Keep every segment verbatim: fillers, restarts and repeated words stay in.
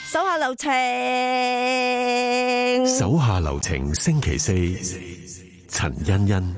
手下留情， 手下留情。星期四，陳欣欣。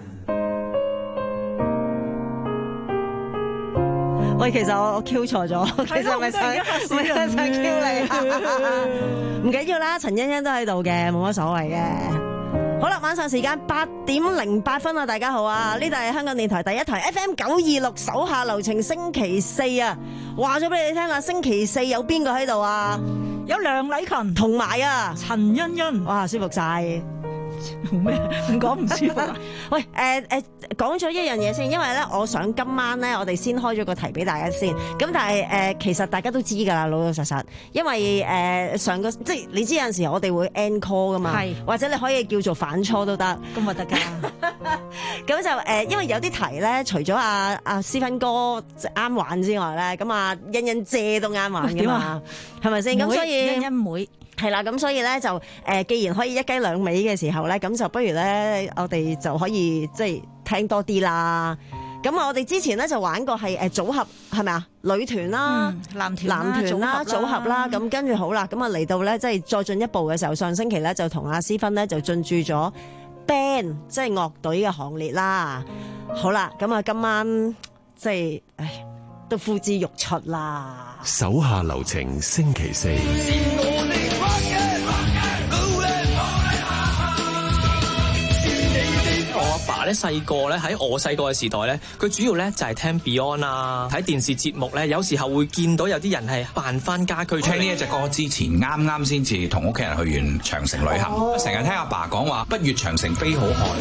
喂，其實我我 Q 錯咗，其實係咪想唔係想 Q 你？唔緊要啦，陳欣欣都喺度嘅，冇乜所謂嘅。好啦，晚上時間八點零八分啊，大家好啊！呢度係香港電台第一台 F M 九二六手下留情，星期四啊，話咗俾你聽啊，星期四有邊個喺度啊？ 有梁禮勤同埋啊陳欣欣， 哇，舒服晒。 咩？唔講唔舒服啊？ 喂，誒、呃、誒，講、呃、咗一樣嘢先，因為咧，我想今晚咧，我哋先開咗個題俾大家先。咁但係誒、呃，其實大家都知㗎啦，老老實實。因為誒、呃、上個即係你知有陣時我哋會 encore 㗎嘛， 係或者你可以叫做反錯都得。 咁咪得㗎。 咁就誒、呃，因為有啲題咧，除咗阿阿思芬哥啱玩之外咧，咁啊欣欣姐都啱玩㗎嘛，係咪先？咁所以欣欣妹。 係啦，咁所以咧就誒、呃，既然可以一雞兩味嘅時候咧，咁就不如咧，我哋就可以即係聽多啲啦。咁我哋之前咧就玩過係誒組合係咪啊？女團啦、 嗯、男團男團啦、組合啦，咁跟住好啦，咁啊嚟到咧即係再進一步嘅時候，上星期咧就同阿思芬咧就進駐咗 band 即係樂隊嘅行列啦。好啦，咁啊今晚即係唉都呼之欲出啦。 手下留情，星期四。 我阿爸咧細個咧喺我細個嘅時代咧，佢主要咧就係聽 Beyond 啊，睇電視節目咧，有時候會見到有啲人係扮翻家居。 聽呢一隻歌之前，啱啱先至同屋企人去完長城旅行，成日、哦、聽阿爸講話，不越長城非好漢。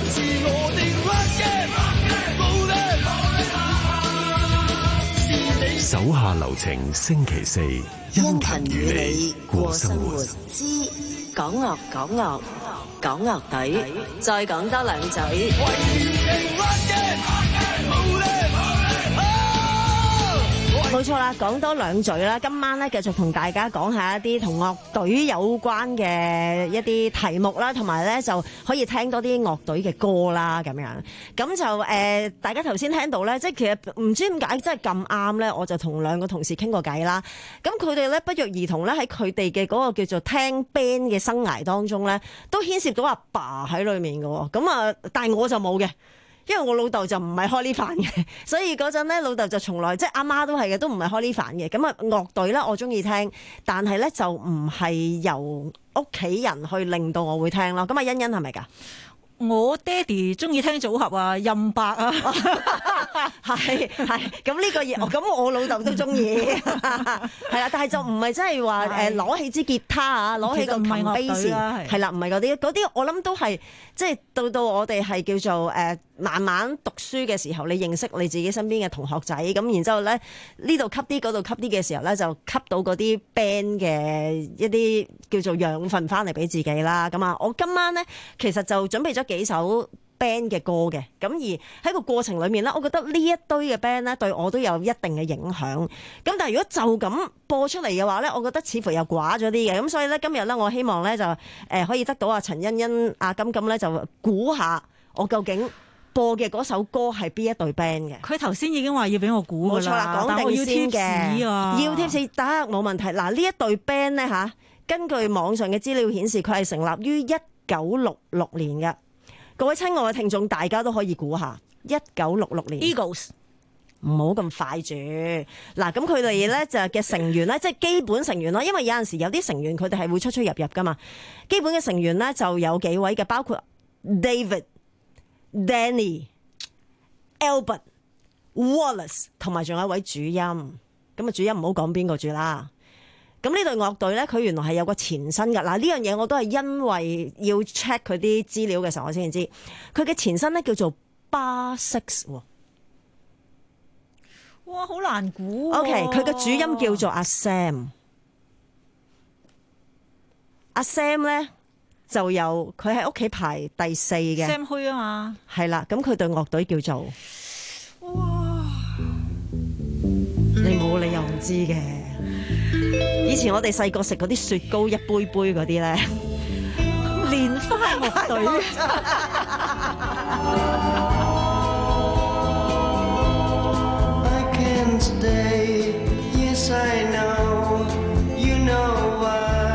手下留情，星期四，殷勤與你過生活。 之講樂講樂講樂隊，再講多兩嘴。冇錯啦，講多兩嘴啦。今晚咧繼續同大家講下一啲同樂隊有關嘅一啲題目啦，同埋咧就可以聽多啲樂隊嘅歌啦，咁樣。咁就誒、呃，大家頭先聽到咧，即係其實唔知點解真係咁啱咧，我就同兩個同事傾過偈啦。咁佢哋咧不約而同咧喺佢哋嘅嗰個叫做聽 band 嘅生涯當中咧，都牽涉到阿爸喺裏面嘅。咁啊，但係我就冇嘅。因為我老豆就唔係開呢飯嘅，所以嗰陣咧老豆就從來即係阿媽都係嘅，都唔係開呢飯嘅。咁啊樂隊咧我中意聽，但係咧就唔係由屋企人去令到我會聽咯。咁啊欣欣係咪㗎？ 我爹哋中意聽組合啊，任白啊， 係係咁呢個嘢，咁我老豆都中意，係啦，但係就唔係真係話誒攞起支吉他啊，攞起個琴 bass 係啦，唔係嗰啲，嗰啲我諗都係即係到到我哋係叫做誒、呃、慢慢讀書嘅時候，你認識你自己身邊嘅同學仔，咁然之後咧呢度吸啲，嗰度吸啲嘅時候咧，就吸到嗰啲 band 嘅一啲叫做養分翻嚟俾自己啦。咁啊，我今晚咧其實就準備咗幾首 band 嘅歌嘅，咁而喺個過程裏面咧，我覺得呢一堆嘅 band 咧對我都有一定嘅影響。咁但係如果就咁播出嚟嘅話咧，我覺得似乎又寡咗啲嘅。咁所以咧今日咧，我希望咧就誒可以得到阿陳欣欣、阿金金咧就估下我究竟播嘅嗰首歌係邊一隊 band 嘅。 佢頭先已經話要俾我估㗎啦，冇錯啦，講定先嘅， 要貼士得冇問題。嗱呢一隊 band 咧嚇，根據網上嘅資料顯示，佢係成立於一九六六年嘅。各位親愛嘅聽眾，大家都可以估下，一九六六年 Eagles 唔好咁快住。嗱，咁佢哋咧就嘅成員咧，即係基本成員咯。因為有陣時有啲成員佢哋係會出出入入噶嘛。基本嘅成員咧就有幾位嘅，包括 David、Danny、Albert、Wallace 同埋仲有一位主音。咁啊，主音唔好講邊個住啦。咁呢隊樂隊咧，佢原來係有個前身㗎。嗱，呢樣嘢我都係因為要 check 佢啲資料嘅時候，我先知佢嘅前身咧叫做巴 Six。 哇，好難估。 OK， 佢嘅主音叫做阿 Sam。阿 Sam 咧就由佢喺屋企排第四嘅 Sam Hui 啊嘛。 係啦，咁佢隊樂隊叫做哇， 你冇理由唔知嘅。以前我哋細個食嗰啲雪糕一杯杯嗰啲咧，蓮花樂隊。 I can't stay, yes I know, you know why.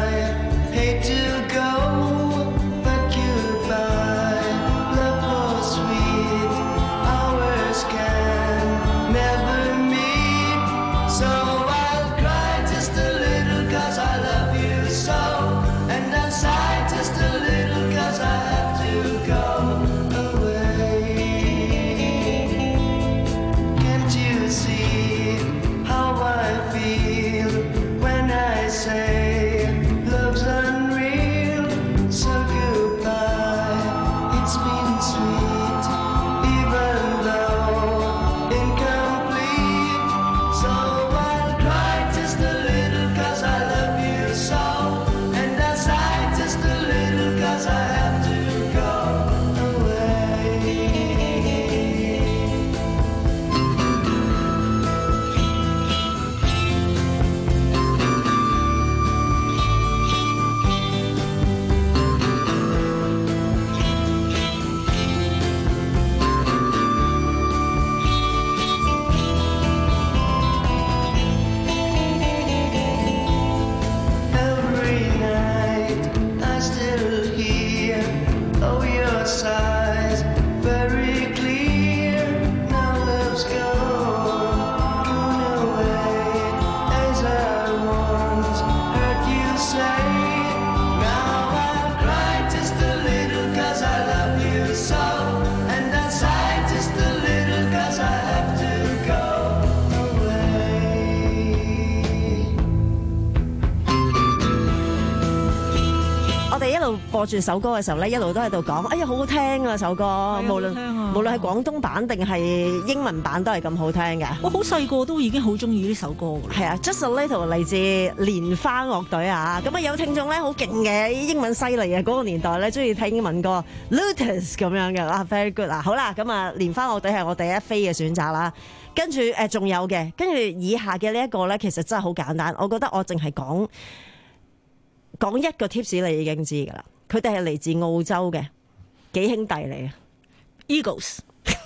路播住首歌嘅時候咧，一路都喺度講，哎呀好好聽啊首歌，無論無論係廣東版定係英文版都係咁好聽嘅。 我好細個都已經好中意呢首歌㗎啦。 係啊 ，Just a Little 嚟自蓮花樂隊啊，咁啊有聽眾咧好勁嘅，英文犀利嘅嗰個年代咧，中意睇英文歌 Lotus 咁樣嘅啊 ，very good 啊，好啦，咁啊蓮花樂隊係我第一飛嘅選擇啦。跟住誒仲有嘅，跟住以下嘅呢一個咧，其實真係好簡單，我覺得我淨係講講一個 tips 你已經知㗎啦。佢哋係嚟自澳洲嘅幾兄弟嚟嘅 Eagles，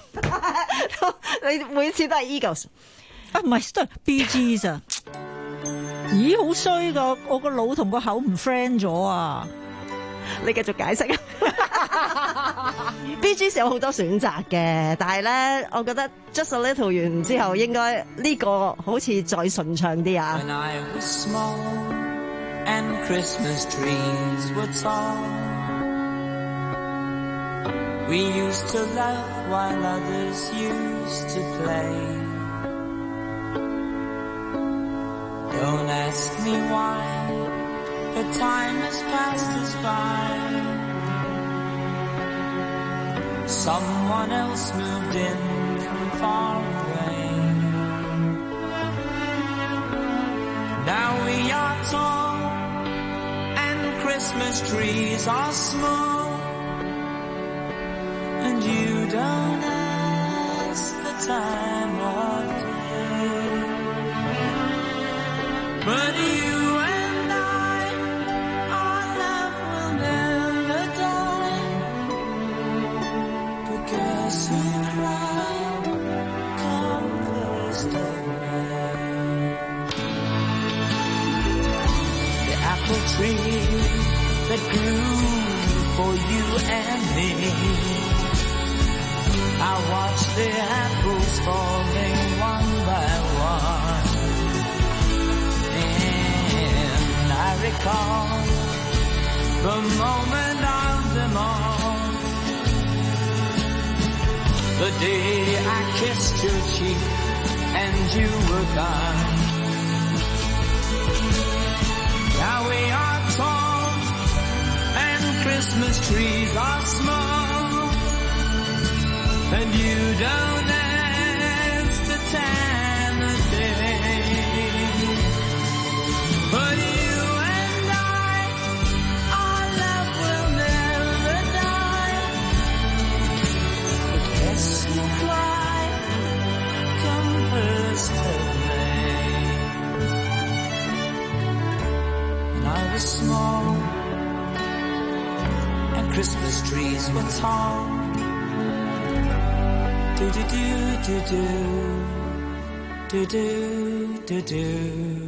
你每次都係 Eagles 啊唔係都係 Bee Gees 啊？咦好衰㗎，我個腦同個口唔 friend 咗啊！ 你繼續解釋啊！Bee Gees 有好多選擇嘅，但係咧，我覺得 Just a Little 完之後，應該呢個好似再順暢啲啊。 When I was small and Christmas trees were tall, we used to laugh while others used to play. Don't ask me why, but time has passed us by. Someone else moved in from far away. Now we are tall and Christmas trees are small, and you don't ask the time of day, but you and I, our love will never die, because who cry come first of May. The apple tree that grew for you and me, I watched the apples falling one by one, and I recall the moment of them all, the day I kissed your cheek and you were gone. Now we are tall and Christmas trees are small, and you don't ask the time of day, but you and I, our love will never die, but guess who cry come first of May. When I was small and Christmas trees were tall, do do do do do do do do.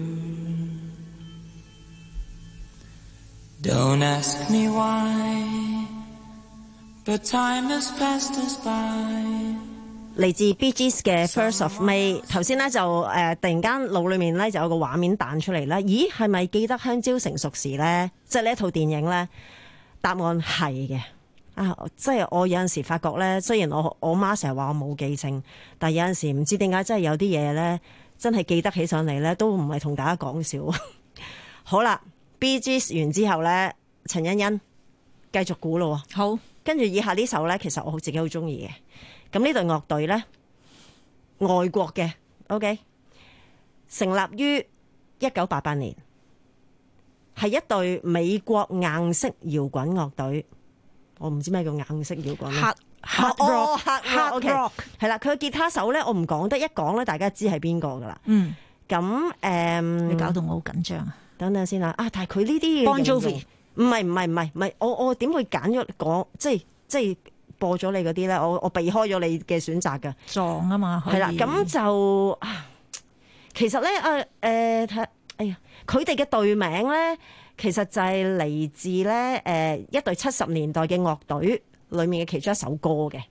Don't ask me why, but time has passed us by. 嚟自 Bee Gees 嘅 First of May， 頭先咧就誒、呃、突然間腦裏面咧就有個畫面彈出嚟啦。咦，係咪記得香蕉成熟時咧？即係呢一套電影咧？答案係嘅。啊，即係我有陣時發覺咧，雖然我我媽成日話我冇記性，但係有陣時唔知點解真係有啲嘢咧，真係記得起上嚟咧，都唔係同大家講笑。好啦 ，Bee Gees 完之後咧，陳欣欣繼續估咯。 好， 跟住以下呢首咧，其實我自己好中意嘅。咁呢隊樂隊咧，外國嘅 ，OK， 成立於一九八八年，係一隊美國硬式搖滾樂隊。我唔知咩叫硬式搖滾。 Hard Hard Rock Hard Rock 係啦，佢嘅吉他手咧，我唔講得，一講咧，大家知係邊個噶啦。 嗯， 咁誒，嗯、 你搞到我好緊張啊！ 等等先啦，啊，但係佢呢啲 Bon Jovi 唔係唔係唔係唔係，我我點會揀咗講，即係即係播咗你嗰啲咧？我我避開咗你嘅選擇㗎， 撞啊嘛， 係啦，咁就啊，其實咧啊誒睇，哎呀，佢哋嘅隊名咧，其實就係嚟自咧誒、呃、一隊七十年代嘅樂隊裏面嘅其中一首歌嘅，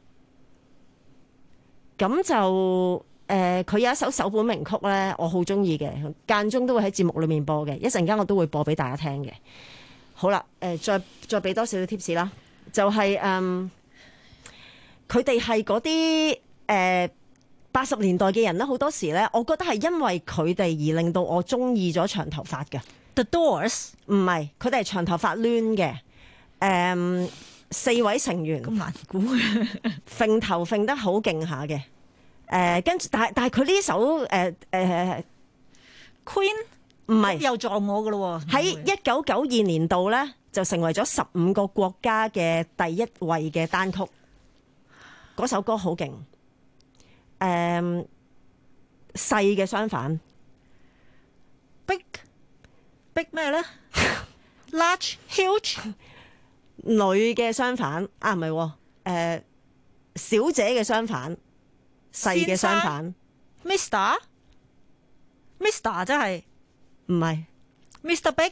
咁就。誒佢、呃、有一首首本名曲咧，我好中意嘅，間中都會喺節目裏面播嘅，一陣間我都會播俾大家聽嘅。好啦，誒、呃、再再俾多少少 tips 啦，就係誒佢哋係嗰啲誒八十年代嘅人咧，好多時咧，我覺得係因為佢哋而令到我中意咗長頭髮嘅。 The Doors 唔係，佢哋係長頭髮攣嘅。 誒四位成員咁難估， 揈頭揈得好勁下嘅。誒跟住，但係但係佢呢首誒誒、呃、 Queen 唔係又撞我噶咯喎， 喺一九九二年度咧就成為咗十五個國家嘅第一位嘅單曲。嗰首歌好勁。誒細嘅相反 Big Big 咩咧？Large Huge 女嘅相反啊，唔係喎，誒小姐嘅相反，細嘅相反 Mister Mister 真係唔係 Mister Big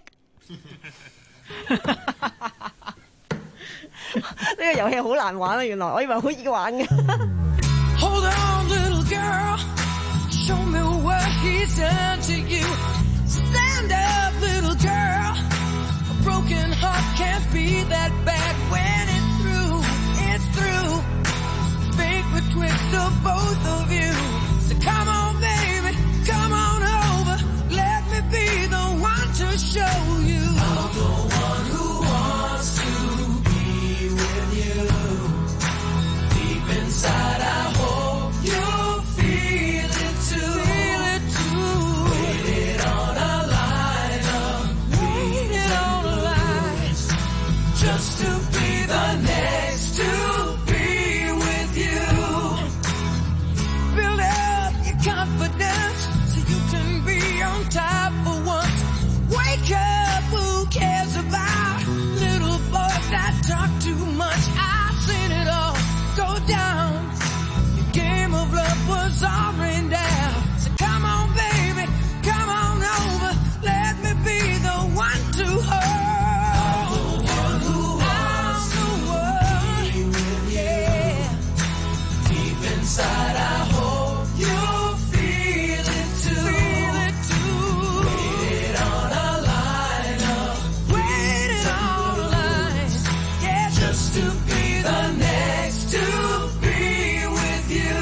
呢個遊戲好難玩啊！原來我以為好易玩嘅。 Hold on, little girl. Show me what he's done to you. Stand up, little girl. A broken heart can't be that bad when it's through. It's through. Fate would twist of both of you. So come on, baby. Come on over. Let me be the one to show you. I'm the one who wants to be with you. Deep inside, I hope you'll feel it too. Feel it too. Waited on a line of waited on a line just to be the next to be with you. Build up your confidence so you can be on top for once. Wake up, who cares about little boys that talk too much? I've seen it all go down. Your game of love was all rained down. So come on, baby, come on over. Let me be the one to hold. I'm the one who wants to be with you. Deep inside, I hope you'll feel it too. Feel it too. Waited on a line of waited on a line, yeah, just to be the next to be with you.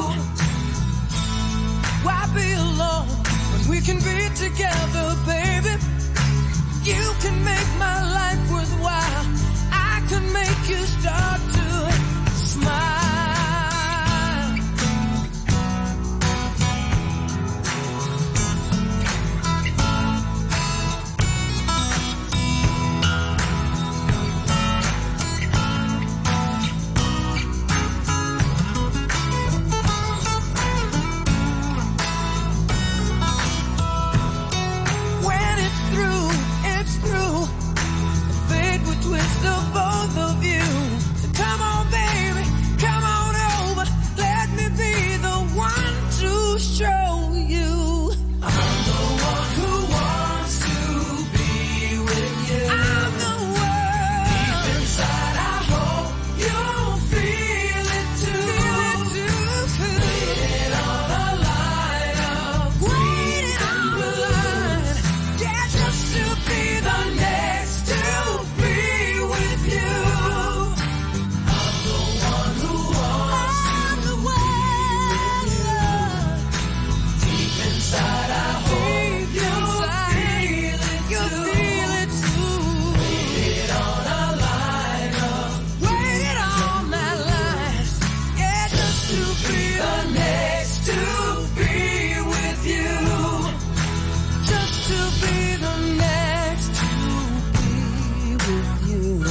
Why be alone when we can be together, baby? You can make my life worthwhile. I can make you start to smile. When it's through, it's through. Fate would twist of both of you. So come on, baby, come on over. Let me be the one to show you. I'm the one who wants to be with you. I'm the one. Deep inside, I hope you'll feel it too. Feel it too. Waited on a line of waiting on the line. Yeah, just to be the next to be with you. I'm the one who wants I'm the one. Deep inside, I hope you'll feel it You'll feel it too. Waited on a line of waited on that line. Yeah, just to be the next to be with you. Just to be the next to be with you.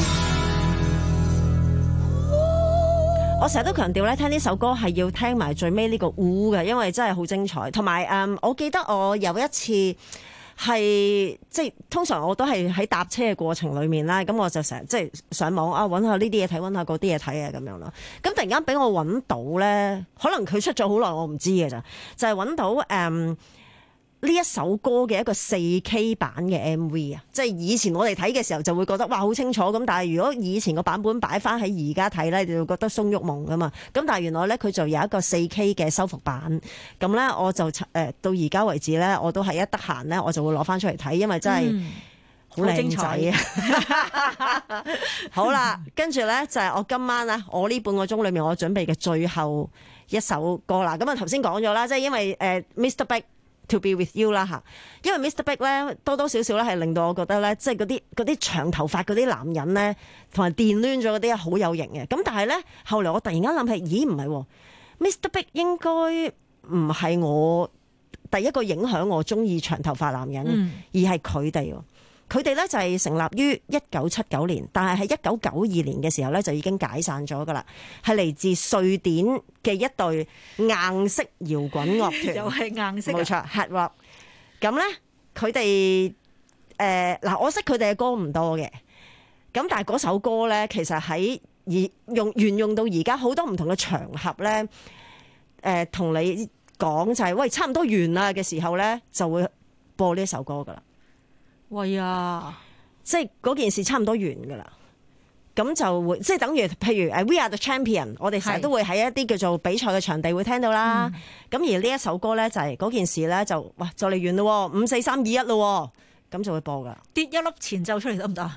我成日都強調咧，聽呢首歌係要聽埋最尾呢個呜嘅，因為真係好精彩。同埋誒，我記得我有一次係即係通常我都係喺搭車嘅過程裡面啦，咁我就成日即係上網啊揾下呢啲嘢睇，揾下嗰啲嘢睇啊咁樣啦。咁突然間俾我揾到咧，可能佢出咗好耐，我唔知嘅咋，就係揾到誒。嗯呢一首歌嘅一個四 K 版嘅 M V 啊，即係以前我哋睇嘅時候就會覺得哇好清楚咁，但係如果以前個版本擺翻喺而家睇咧，就會覺得鬆郁矇噶嘛。咁但係原來咧佢就有一個四 K 嘅修復版，咁咧我就誒、呃、到而家為止咧，我都係一得閒咧我就會攞翻出嚟睇，因為真係好靚仔啊！好啦，跟住咧就係、是、我今晚咧，我呢半個鐘裏面我準備嘅最後一首歌啦。咁啊頭先講咗啦，即係因為誒、呃、Mister Big。 To be with you 啦嚇，因為 Mister Big 咧多多少少咧係令到我覺得咧，即係嗰啲嗰啲長頭髮嗰啲男人咧，同埋電攣咗嗰啲好有型嘅。咁但係咧，後來我突然間諗起，咦唔係喎 ，Mister Big 應該唔係我第一個影響我中意長頭髮男人，嗯、而係佢哋。佢哋咧就係成立於一九七九年，但係喺一九九二年嘅時候咧就已經解散咗噶啦，係嚟自瑞典嘅一隊硬式搖滾樂團， 又係硬式， 冇錯 Hard Rock。咁咧佢哋誒嗱，我識佢哋嘅歌唔多嘅，咁但係嗰首歌咧，其實喺而用沿用到而家好多唔同嘅場合咧，誒、呃、同你講就係、是、喂差唔多完啦嘅時候咧，就會播呢一首歌噶啦。 喂啊！ 即係嗰件事差唔多完噶啦，咁就會即係等於譬如誒 We Are The Champion， 我哋成日都會喺一啲叫做比賽嘅場地會聽到啦。咁、嗯、而呢一首歌咧就係、是、嗰件事咧就哇就嚟完咯，五四三二一咯，咁就會播噶。 跌一粒前奏出嚟得唔得啊？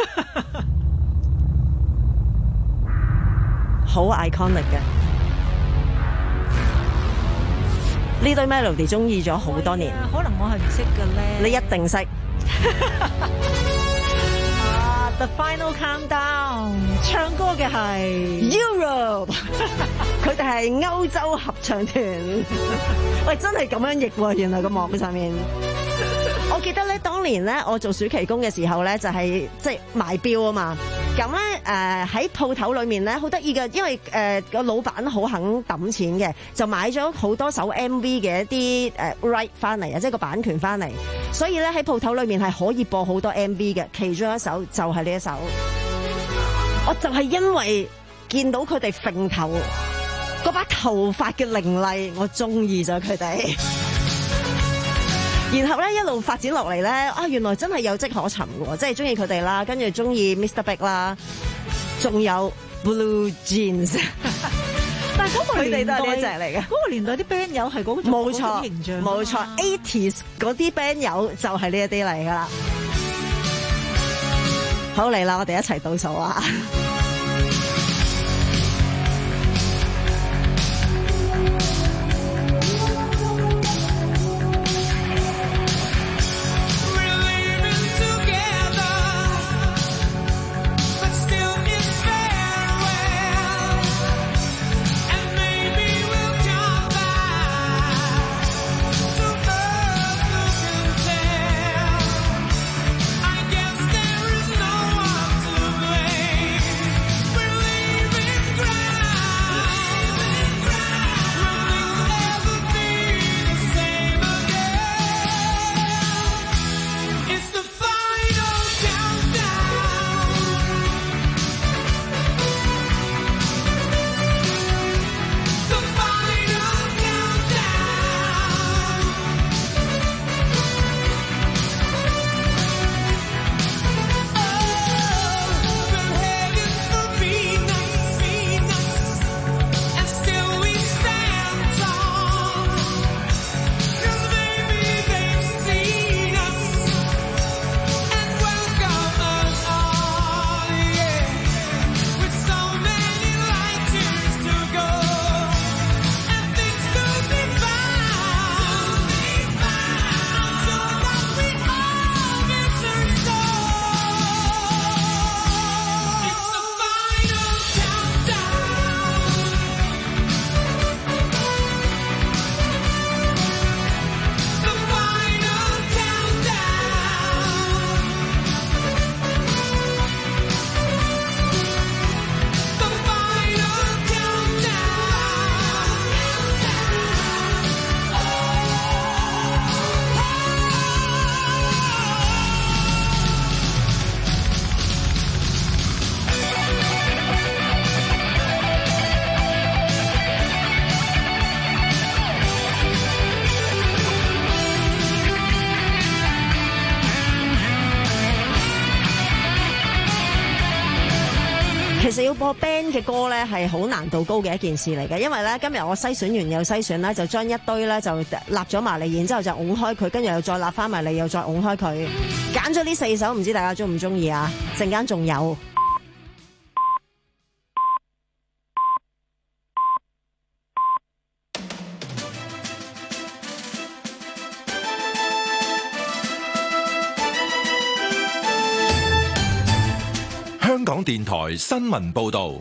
好 iconic 嘅呢堆 melody， 中意咗好多年。 可能我係唔識嘅咧， 你一定識。 啊 The Final Countdown 唱歌嘅係 Europe， 佢哋係歐洲合唱團。喂，真係咁樣譯喎，原來個網上面。我記得咧，當年咧，我做暑期工嘅時候咧，就係即係賣錶啊嘛。咁咧誒喺鋪頭裏面咧，好得意嘅，因為誒個、呃、老闆好肯揼錢嘅，就買咗好多首 M V 嘅一啲誒 right 翻嚟啊，即係個版權翻嚟。所以咧喺鋪頭裏面係可以播好多 M V 嘅，其中一首就係呢一首。我就係因為見到佢哋揈頭嗰把頭髮嘅凌厲，我中意咗佢哋。然後咧一路發展落嚟咧，啊原來真係有跡可尋嘅，即係中意佢哋啦，跟住中意 Mister Big 啦，仲有 Blue Jeans。 但係嗰個年代佢哋都係呢一隻嚟嘅， 嗰個年代啲 band 友係嗰種冇錯形象， 冇錯 eighties 嗰啲 band 友就係呢一啲嚟噶啦。好嚟啦，我哋一齊倒數啊！其實要播 band 嘅歌咧係好難度高嘅一件事嚟嘅，因為咧今日我篩選完又篩選啦，就將一堆咧就立咗埋嚟，然之後就拱開佢，跟住又再立翻埋嚟，又再拱開佢，揀咗呢四首，唔知大家中唔中意啊？陣間仲有。 香港電台新聞報道。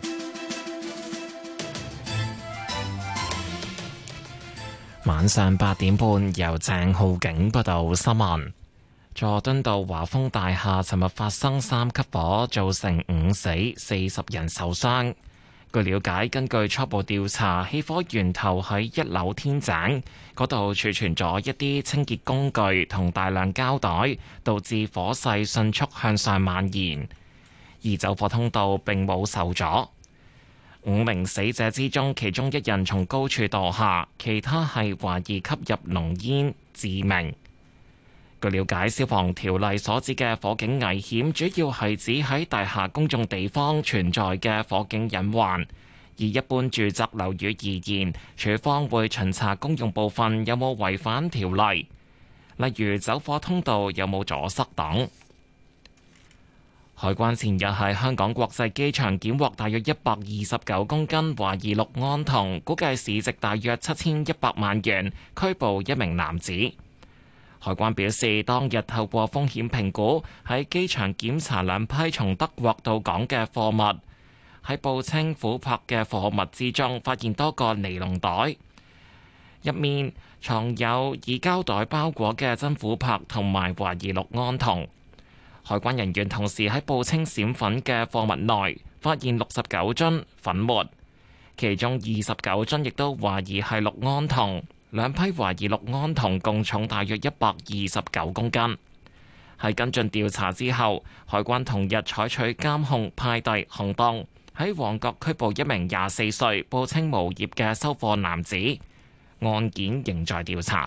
晚上八點半，由鄭浩景報道新聞。佐敦道華豐大廈尋日發生三級火，造成五死四十人受傷。據了解，根據初步調查，起火源頭喺一樓天井嗰度儲存咗一啲清潔工具同大量膠袋，導致火勢迅速向上蔓延。而走火通道並冇受阻。五名死者之中，其中一人從高處墮下，其他係懷疑吸入濃煙致命。據了解，消防條例所指嘅火警危險，主要係指喺大廈公眾地方存在嘅火警隱患。以一般住宅樓宇而言，署方會巡查公用部分有冇違反條例，例如走火通道有冇阻塞等。海關前日喺香港國際機場檢獲大約一百二十九公斤懷疑氯胺酮，估計市值大約七千一百萬元，拘捕一名男子。海關表示，當日透過風險評估，喺機場檢查兩批從德國到港嘅貨物，喺報稱琥珀嘅貨物之中，發現多個尼龍袋，入面藏有以膠袋包裹嘅真琥珀同埋懷疑氯胺酮。海關人員同時喺報稱閃粉嘅貨物內發現六十九樽粉末，其中二十九樽亦都懷疑係氯胺酮，兩批懷疑氯胺酮共重大約一百二十九公斤。喺跟進調查之後，海關同日採取監控派遞行動，喺旺角拘捕一名廿四歲報稱無業嘅收貨男子，案件仍在調查。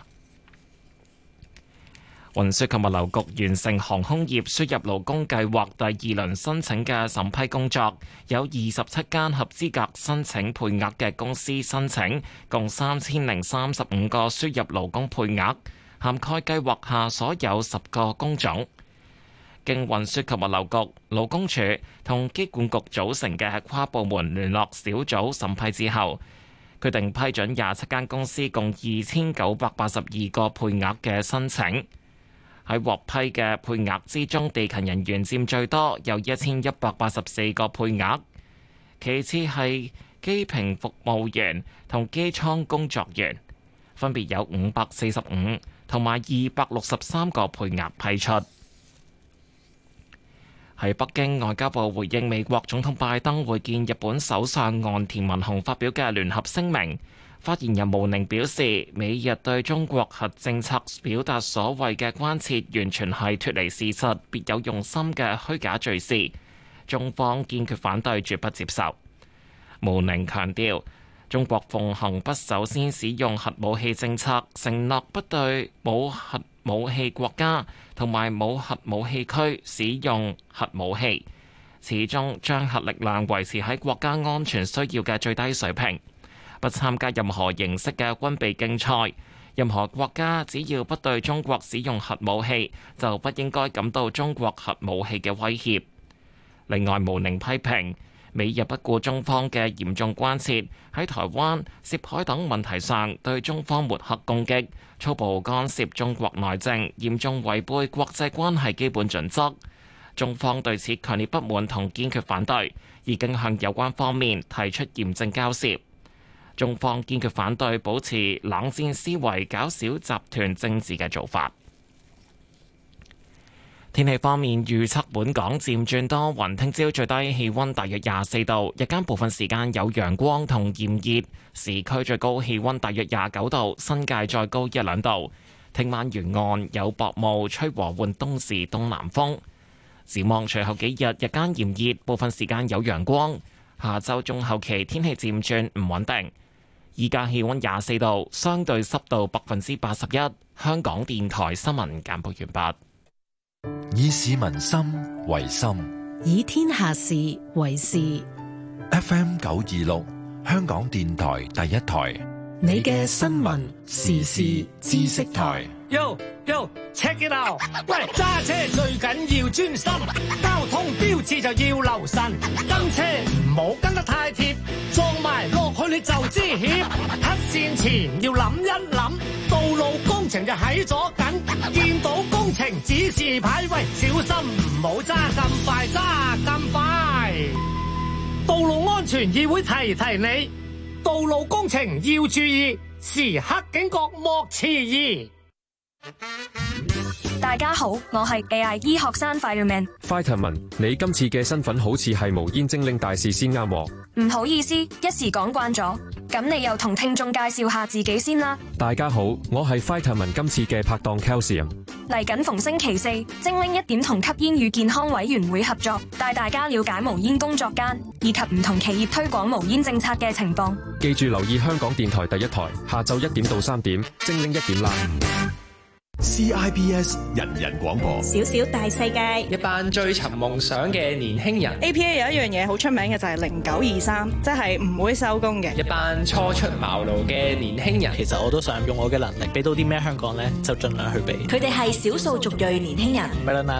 運輸及物流局完成航空業輸入勞工計劃第二輪申請嘅審批工作，有二十七間合資格申請配額嘅公司申請，共三千零三十五個輸入勞工配額，涵蓋計劃下所有十個工種。經運輸及物流局、勞工處同機管局組成嘅跨部門聯絡小組審批之後，決定批准廿七間公司共二千九百八十二個配額嘅申請。喺獲批嘅配額之中，地勤人員佔最多，有一千一百八十四個配額，其次係機坪服務員同機艙工作員，分別有五百四十五同埋二百六十三個配額批出。喺北京，外交部回應美國總統拜登會見日本首相岸田文雄發表嘅聯合聲明。發言人毛寧表示，美日對中國核政策表達所謂嘅關切，完全係脫離事實、別有用心嘅虛假敘事，中方堅決反對，絕不接受。毛寧強調，中國奉行不首先使用核武器政策，承諾不對冇核武器國家同埋冇核武器區使用核武器，始終將核力量維持喺國家安全需要嘅最低水平。不參加任何形式嘅軍備競賽，任何國家只要不對中國使用核武器，就不應該感到中國核武器嘅威脅。另外，毛寧批評美日不顧中方嘅嚴重關切，喺台灣、涉海等問題上對中方抹黑攻擊，粗暴干涉中國內政，嚴重違背國際關係基本準則。中方對此強烈不滿同堅決反對，已經向有關方面提出嚴正交涉。中方堅決反對保持冷戰思維、搞小集團政治嘅做法。天氣方面，預測本港漸轉多雲，聽朝最低氣溫大約廿四度，日間部分時間有陽光同炎熱，市區最高氣溫大約廿九度，新界再高一兩度。聽晚沿岸有薄霧，吹和緩東至東南風。展望隨後幾日，日間炎熱，部分時間有陽光。下週中後期天氣漸轉唔穩定。依家氣溫廿四度，相對濕度百分之八十一。香港電台新聞簡報完畢。 以市民心為心， 以天下事為事。 F M 九二六，香港電台第一台， 你嘅新聞時事知識台。 Yo yo check it out！ 喂，揸車最緊要專心，交通標誌就要留神，跟車唔好跟得太貼，撞埋落去你就知險。黑線前要諗一諗，道路工程就喺左近，見到工程指示牌，喂，小心唔好揸咁快，揸咁快。 安全議會提提你，道路工程要注意，時刻警覺莫遲疑。 大家好，我係 A I E 學生 Fireman。 Fireman，你今次嘅身份好似係無煙精靈大使先啱喎。 唔好意思，一時講慣咗。咁你又同聽眾介紹下自己先啦。 大家好，我係 Fireman 今次嘅拍檔 Calcium。 嚟緊逢星期四，精靈一點同吸煙與健康委員會合作，帶大家了解無煙工作間以及唔同企業推廣無煙政策嘅情況。 記住留意香港電台第一台，下晝一點到三點，精靈一點啦。 C I B S 人人廣播， 小小大世界， 一班追尋夢想嘅年輕人。 A P A 有一樣嘢好出名嘅就係零九二三，即係唔會收工嘅。 一班初出茅廬嘅年輕人， 其實我都想用我嘅能力俾到啲咩香港咧，就盡量去俾。 佢哋係少數族裔年輕人。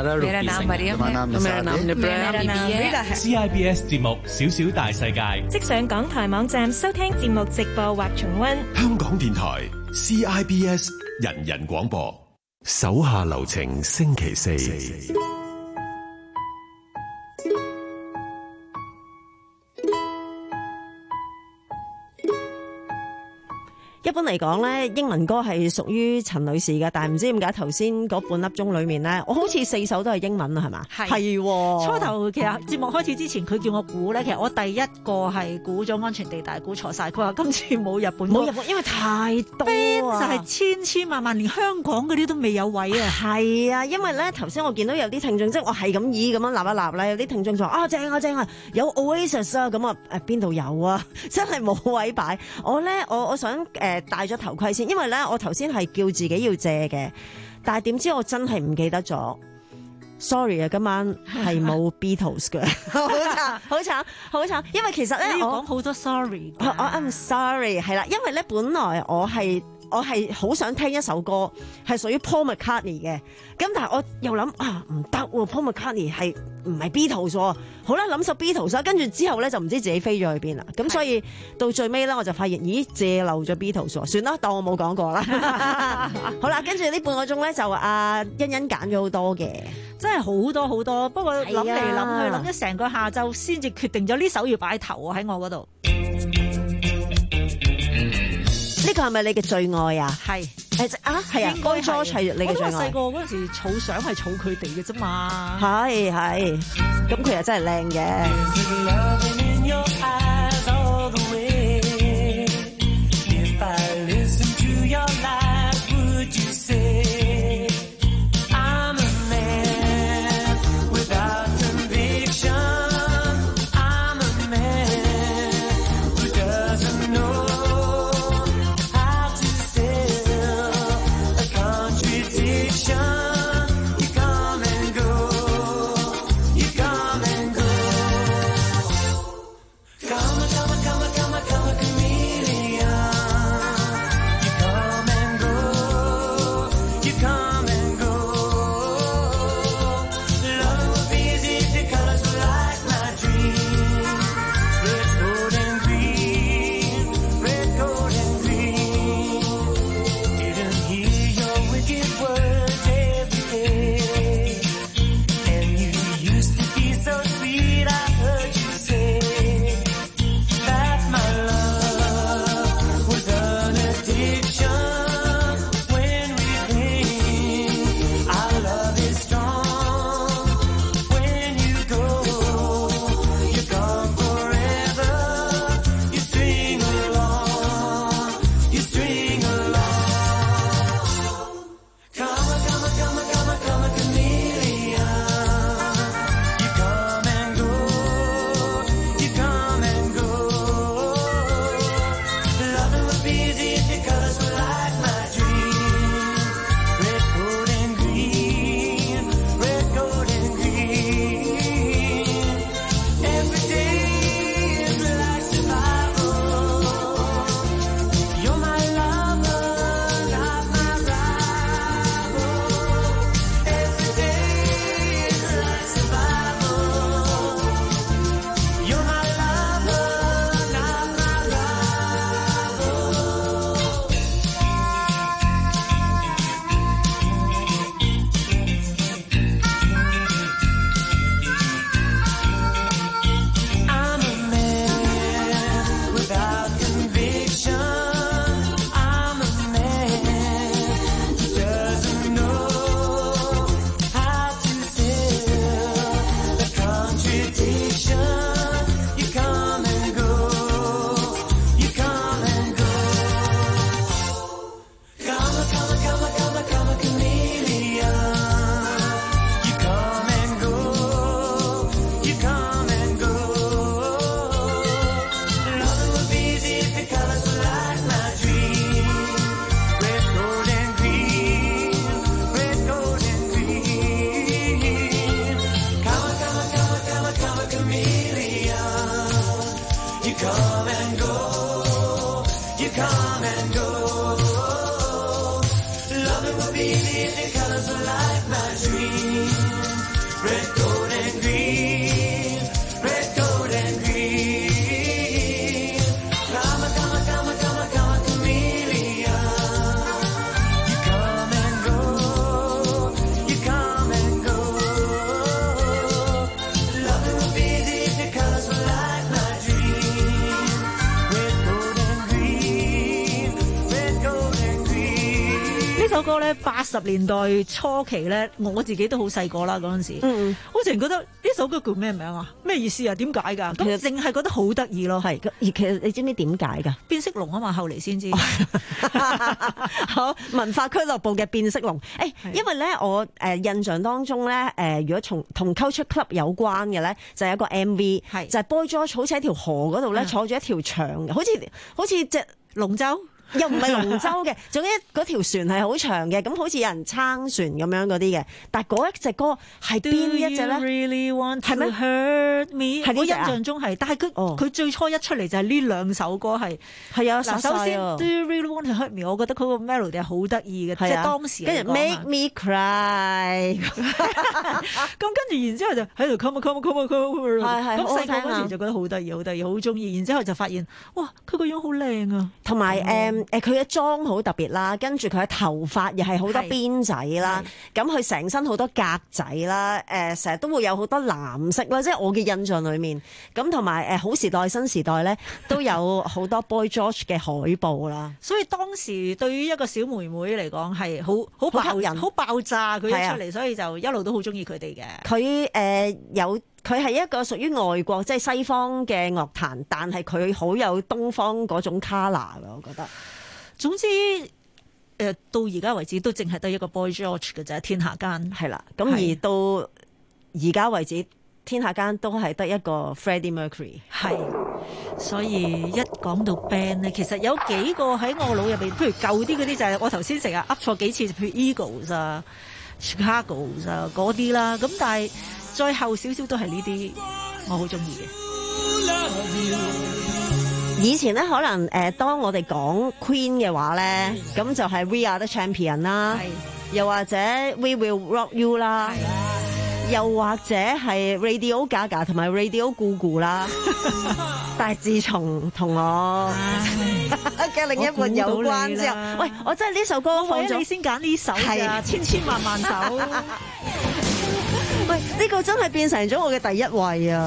C I B S 節目《小小大世界》， 即上港台網站收聽節目直播或重溫。 香港電台 C I B S 人人廣播。手下留情，星期四。 一般嚟講咧，英文歌係屬於陳女士嘅，但係唔知點解頭先嗰半粒鐘裏面咧，我好似四首都係英文啊，係嘛？ 係係初頭其實節目開始之前，佢叫我估咧，其實我第一個係估咗安全地帶，估錯晒。佢話今次冇日本歌， 冇日本，因為太多啊， 就係千千萬萬，連香港嗰啲都未有位啊。 係啊，因為咧頭先我見到有啲聽眾，即係我係咁意咁樣立一立咧，有啲聽眾就話啊正啊正啊，有 Oasis 啊，咁啊誒邊度有啊？真係冇位擺。我咧我我想誒。呃戴咗頭盔先，因為咧我頭先係叫自己要借嘅，但係點知我真係唔記得咗 ，sorry 啊，今晚係冇 Beatles 嘅，好慘，好慘，好慘，因為其實咧我講好多 sorry， 我我 I'm sorry 係啦，因為咧本來我係我係好想聽一首歌係屬於 Paul McCartney 嘅，咁但係我又諗啊唔得喎 ，Paul McCartney 係唔係 Beatles 喎？好啦，諗首 Beatles 啦，跟住之後咧就唔知自己飛咗去邊啦。咁所以到最尾咧，我就發現，咦，借漏咗 Beatles 喎，算啦，當我冇講過啦。好啦，跟住呢半個鐘咧就阿欣欣揀咗好多嘅， 真係好多好多。不過諗嚟諗啊去，諗咗成個下晝先至決定咗呢首要擺頭啊喺我嗰度。 呢個係咪你嘅最愛啊？ 係誒啊，係啊，該 George 係你嘅最愛。 我細個嗰陣時儲相係儲佢哋嘅啫嘛。 係係，咁佢又真係靚嘅。 歌咧，八十年代初期咧，我自己都好細個啦嗰陣時，嗯、我淨係覺得呢首歌叫咩名啊？咩意思啊？點解㗎？咁淨係覺得好得意咯。 係，而其實你知唔知點解㗎？ 變色龍啊嘛，後嚟先知。 好，文化俱樂部嘅變色龍。誒、欸，因為咧我誒、呃、印象當中咧，誒、呃、如果從同 Culture Club 有關嘅咧，就係、是、一個 M V， 就係 Boy George 好似喺條河嗰度咧，坐住一條長嘅，好似好似隻龍舟。又唔係龍舟嘅，總之嗰條船係好長嘅，咁好似有人撐船咁樣嗰啲嘅。但係嗰一隻歌係邊一隻咧？係咩？係我印象中係，但係佢佢最初一出嚟就係呢兩首歌係係啊。嗱，首先 Do You Really Want To Hurt Me， 我覺得佢個 melody 係好得意嘅，即係當時跟住 Make Me Cry， 咁跟住然之後就喺度 Come on Come on Come on Come on， 係係咁細個嗰時就覺得好得意，好得意，好中意。然之後就發現哇，佢個樣好靚啊， 同埋誒。誒佢嘅妝好特別啦，跟住佢嘅頭髮又係好多辮仔啦，咁佢成身好多格仔啦，誒成日都會有好多藍色啦，即係我嘅印象裡面。咁同埋誒好時代新時代咧，都有好多 Boy George 嘅海報啦。 所以當時對於一個小妹妹嚟講係好好爆人、好爆炸佢一出嚟，所以就一路都好中意佢哋嘅。 佢誒、呃、有。佢係一個屬於外國即係、就是、西方嘅樂壇，但係佢好有東方嗰種 colour 㗎，我覺得。 總之，誒、呃、到而家為止都淨係得一個 Boy George 嘅啫，天下間係啦。咁而到而家為止，天下間都係得一個 Freddie Mercury。 係，所以一講到 band 咧，其實有幾個喺我腦入邊，譬如舊啲嗰啲就係我頭先成日噏錯幾次，譬如 Eagles 啊、Chicago 啊嗰啲啦。咁但係再後少少都係呢啲，我好中意嘅。 以前咧可能誒、呃，當我哋講 Queen 嘅話咧，咁就係 We Are The Champion 啦，又或者 We Will Rock You 啦，又或者係 Radio Gaga 同埋 Radio Gugu 啦。但係自從同我嘅另一半有關之後，喂，我真係呢首歌放咗你先揀呢首㗎，千千萬萬首。 喂，呢、這個真係變成咗我嘅第一位啊！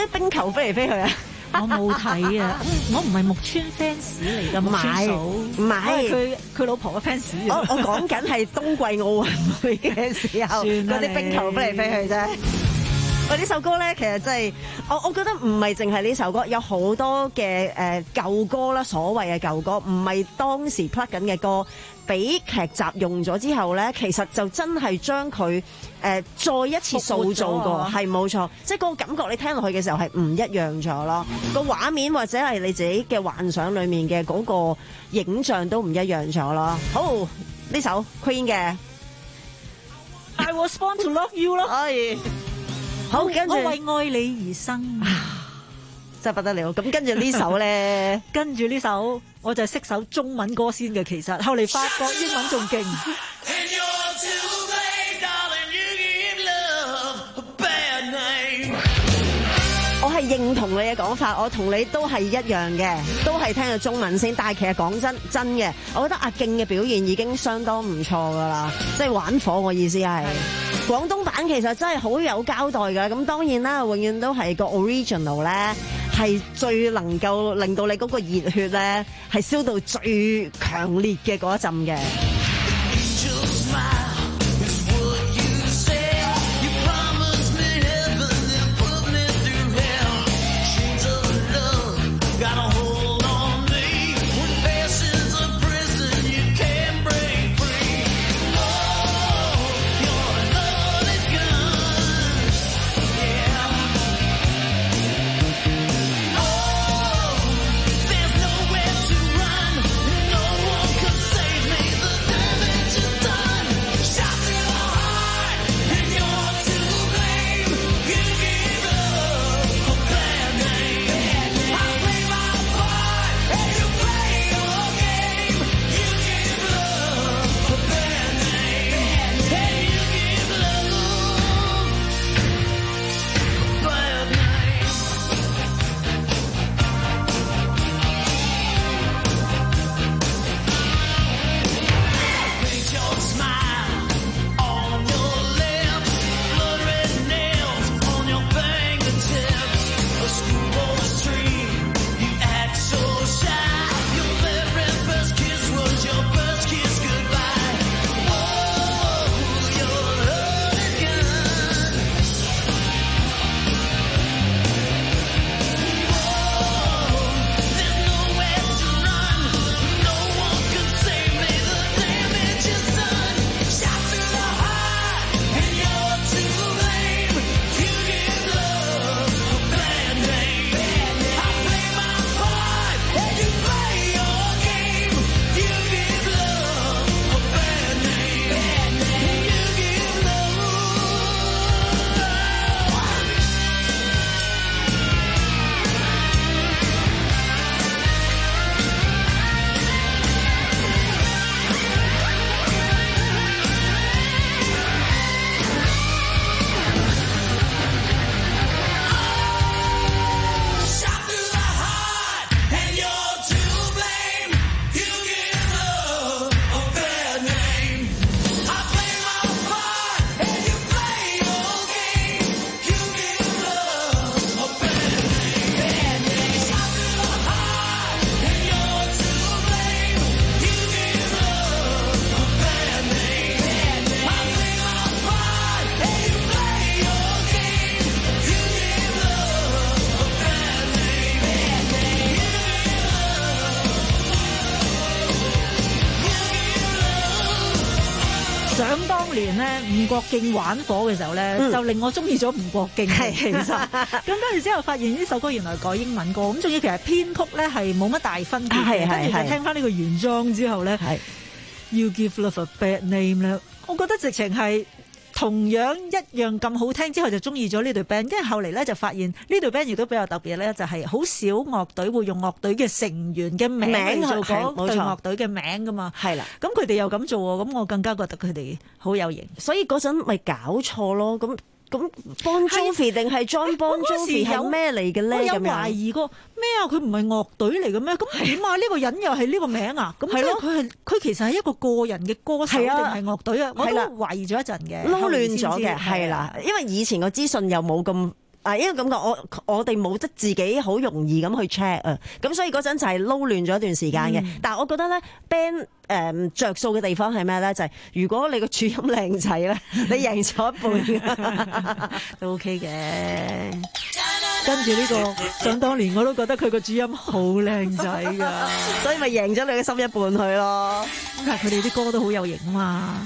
啲冰球飛嚟飛去啊？ 我冇睇啊！我唔係木村 fans 嚟㗎，木村嫂唔係佢佢老婆嘅 fans。 我我講緊係冬季奧運會嘅時候，嗰啲冰球飛嚟飛去啫。喂，呢首歌咧，其實真係我我覺得唔係淨係呢首歌，有好多嘅誒、呃、舊歌啦，所謂嘅舊歌，唔係當時 plug 緊嘅歌，俾劇集用咗之後咧，其實就真係將佢誒再一次塑造過，係冇錯，即係嗰個感覺你聽落去嘅時候係唔一樣咗咯，個畫面或者係你自己嘅幻想裡面嘅嗰個影像都唔一樣咗咯。好，呢首 Queen 嘅 I was born to love you 咯。 哎好，跟住我為愛你而生， 真係不得了。咁跟住呢首咧， 跟住呢首我就識首中文歌先嘅，其實後嚟發覺英文仲勁。 我係認同你嘅講法，我同你都係一樣嘅，都係聽咗中文先。但係其實講真真嘅，我覺得阿勁嘅表現已經相當唔錯㗎啦，即係玩火。我意思係。廣東版其實真係好有交代㗎，咁當然啦，永遠都係個 original 咧，係最能夠令到你嗰個熱血咧係燒到最強烈嘅嗰一陣嘅。 年咧吳國敬玩火嘅時候咧，嗯、就令我中意咗吳國敬嘅其實。咁跟住之後發現呢首歌原來改英文歌，咁仲要其實編曲咧係冇乜大分別嘅。跟住就聽翻呢個原裝之後咧，You Give Love a Bad Name 咧，我覺得直情係同樣一樣咁好聽，之後就中意咗呢隊 band。跟住後嚟咧就發現呢隊 band 亦都比較特別咧，就係好少樂隊會用樂隊嘅成員嘅名嚟做嗰隊樂隊嘅名噶嘛。係啦，咁佢哋又咁做喎，咁我更加覺得佢哋好有型。 所以嗰陣咪搞錯咯，咁。咁 Bon Jovi 定係 John Bon Jovi 係咩嚟嘅咧？ 我有懷疑過咩啊？佢唔係樂隊嚟嘅咩？咁點啊？呢個人又係呢個名啊？咁即係佢係佢其實係一個個人嘅歌手定係樂隊啊？我都懷疑咗一陣嘅， 撈亂咗嘅，係啦，因為以前個資訊又冇咁啊，因為咁講，我我哋冇得自己好容易咁去 check 啊，咁所以嗰陣就係撈亂咗一段時間嘅。嗯、但係我覺得咧 band 誒著數嘅地方係咩咧？就係、是、如果你個主音靚仔咧，你贏咗一半都 OK 嘅。 跟住呢、這個，想當年我都覺得佢個主音好靚仔㗎， 所以咪贏咗你嘅心一半去咯。 但係佢哋啲歌都好有型啊嘛。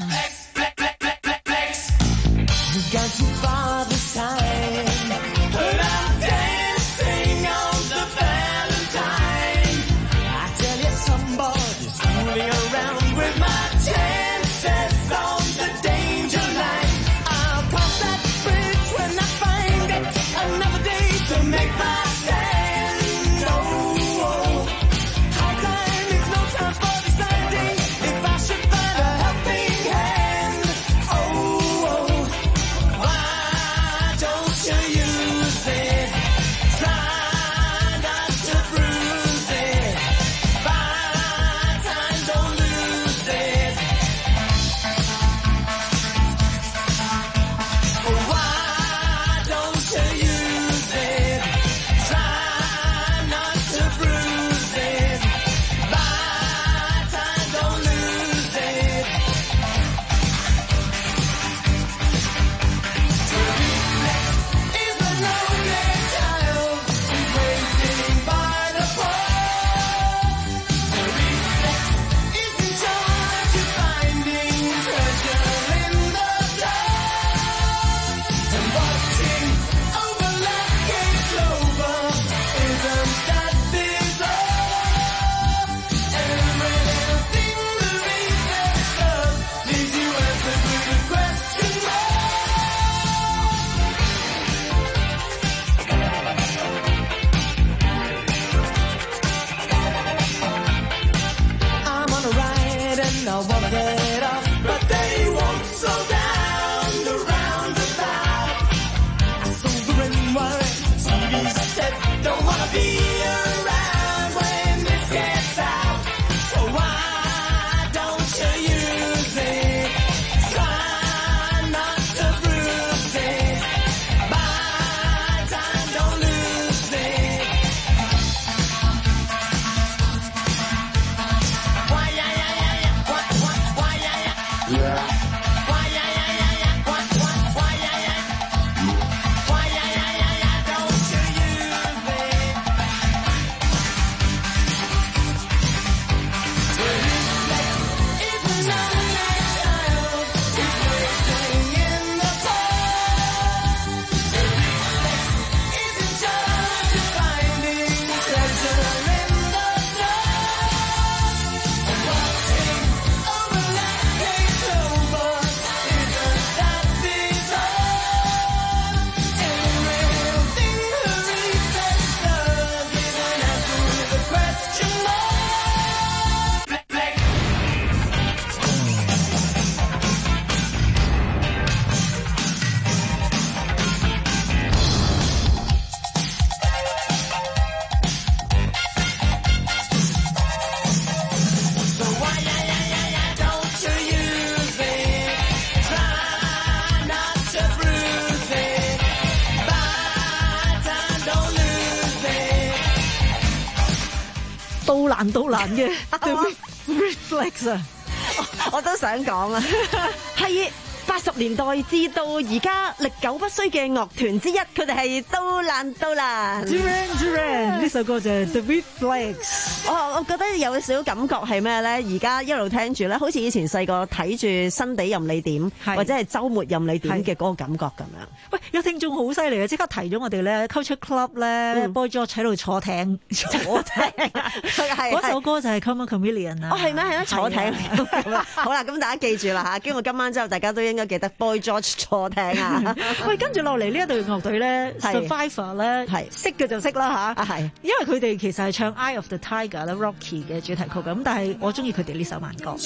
難到難嘅 The Reflex 啊， 我都想講啊，係八十年代至到而家歷久不衰嘅樂團之一，佢哋係都爛都爛。 Duran Duran 呢首歌就係 The Reflex。 我我覺得有少少感覺係咩咧？而家一路聽住咧，好似以前細個睇住新地任你點，或者係週末任你點嘅嗰個感覺咁樣。 喂，有聽眾好犀利啊！即刻提咗我哋咧 Culture Club 咧 Boy George 喺度坐艇，坐艇嗰首歌就係 Common Chameleon 啊。 哦，係咩？係咩？坐艇。好啦，咁大家記住啦嚇，經過今晚之後，大家都應該記得 Boy George 坐艇啊。 喂，跟住落嚟呢一隊樂隊咧 Survivor 咧，係識嘅就識啦嚇。係，因為佢哋其實係唱 Eye of the Tiger 咧 Rocky 嘅主題曲咁，但係我中意佢哋呢首慢歌。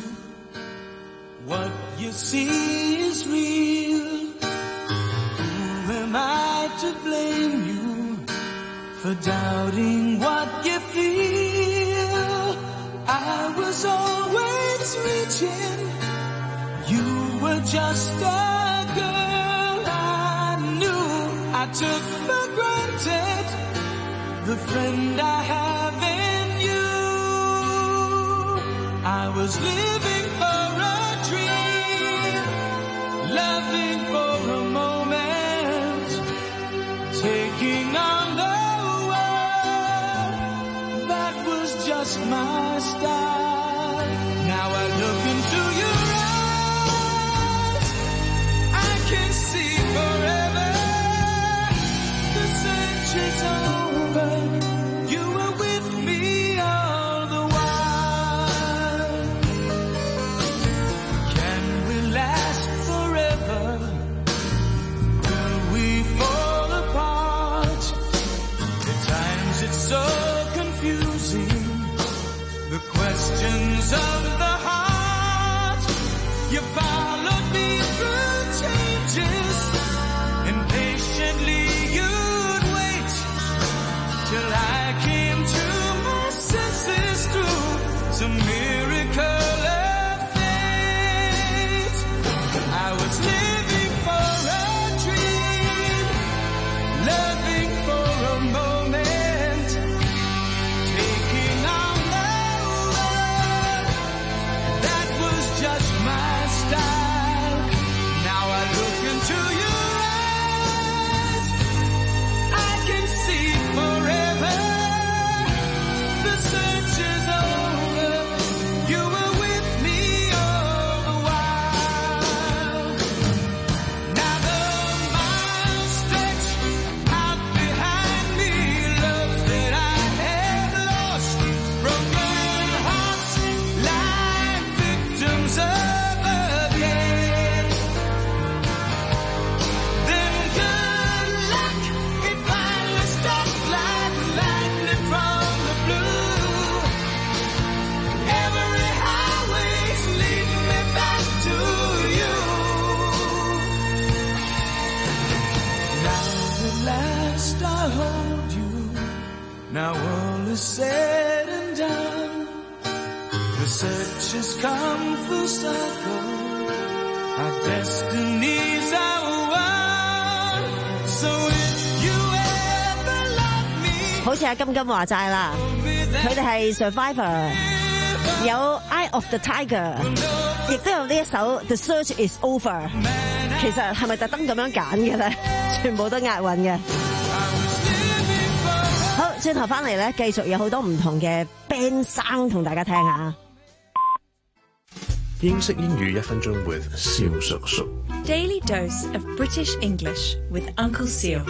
What you see is real. Who am I to blame you for doubting what you feel? I was always reaching. You were just a girl I knew. I took for granted the friend I have in you. I was living for a dream, loving for a moment, taking on the world. That was just my style. Now I look into your eyes, I can see forever. The search is over, you were with me all the while. Can we last forever? Will we fall apart? At times it's so confusing, the questions of the heart. You followed me through changes, and patiently you'd wait till I came to my senses through some miracle of fate. I was living for a dream, loving for a moment, taking on the world. That was just my style. Now I look into your eyes, I can see forever. The search is over, you were with me all the while. Now the miles stretch out behind me, loves that I had lost, broken hearts like victims of again. Then good luck, it finally stopped like lightning from the blue. Every highway's leading me back to you. Now at last I hold you, now all is said and done. The search has come full circle, our destinies are one. So if you ever love me, 好似阿金金話齋啦，佢哋係 Survivor， 有 Eye of the Tiger， 亦都有呢一首 The Search Is Over。其實係咪特登咁樣揀嘅咧？全部都押韻嘅。好，轉頭翻嚟咧，繼續有好多唔同嘅 band 生同大家聽下。 英式英語一分鐘 with 蕭叔叔。 Daily dose of British English with Uncle Seal.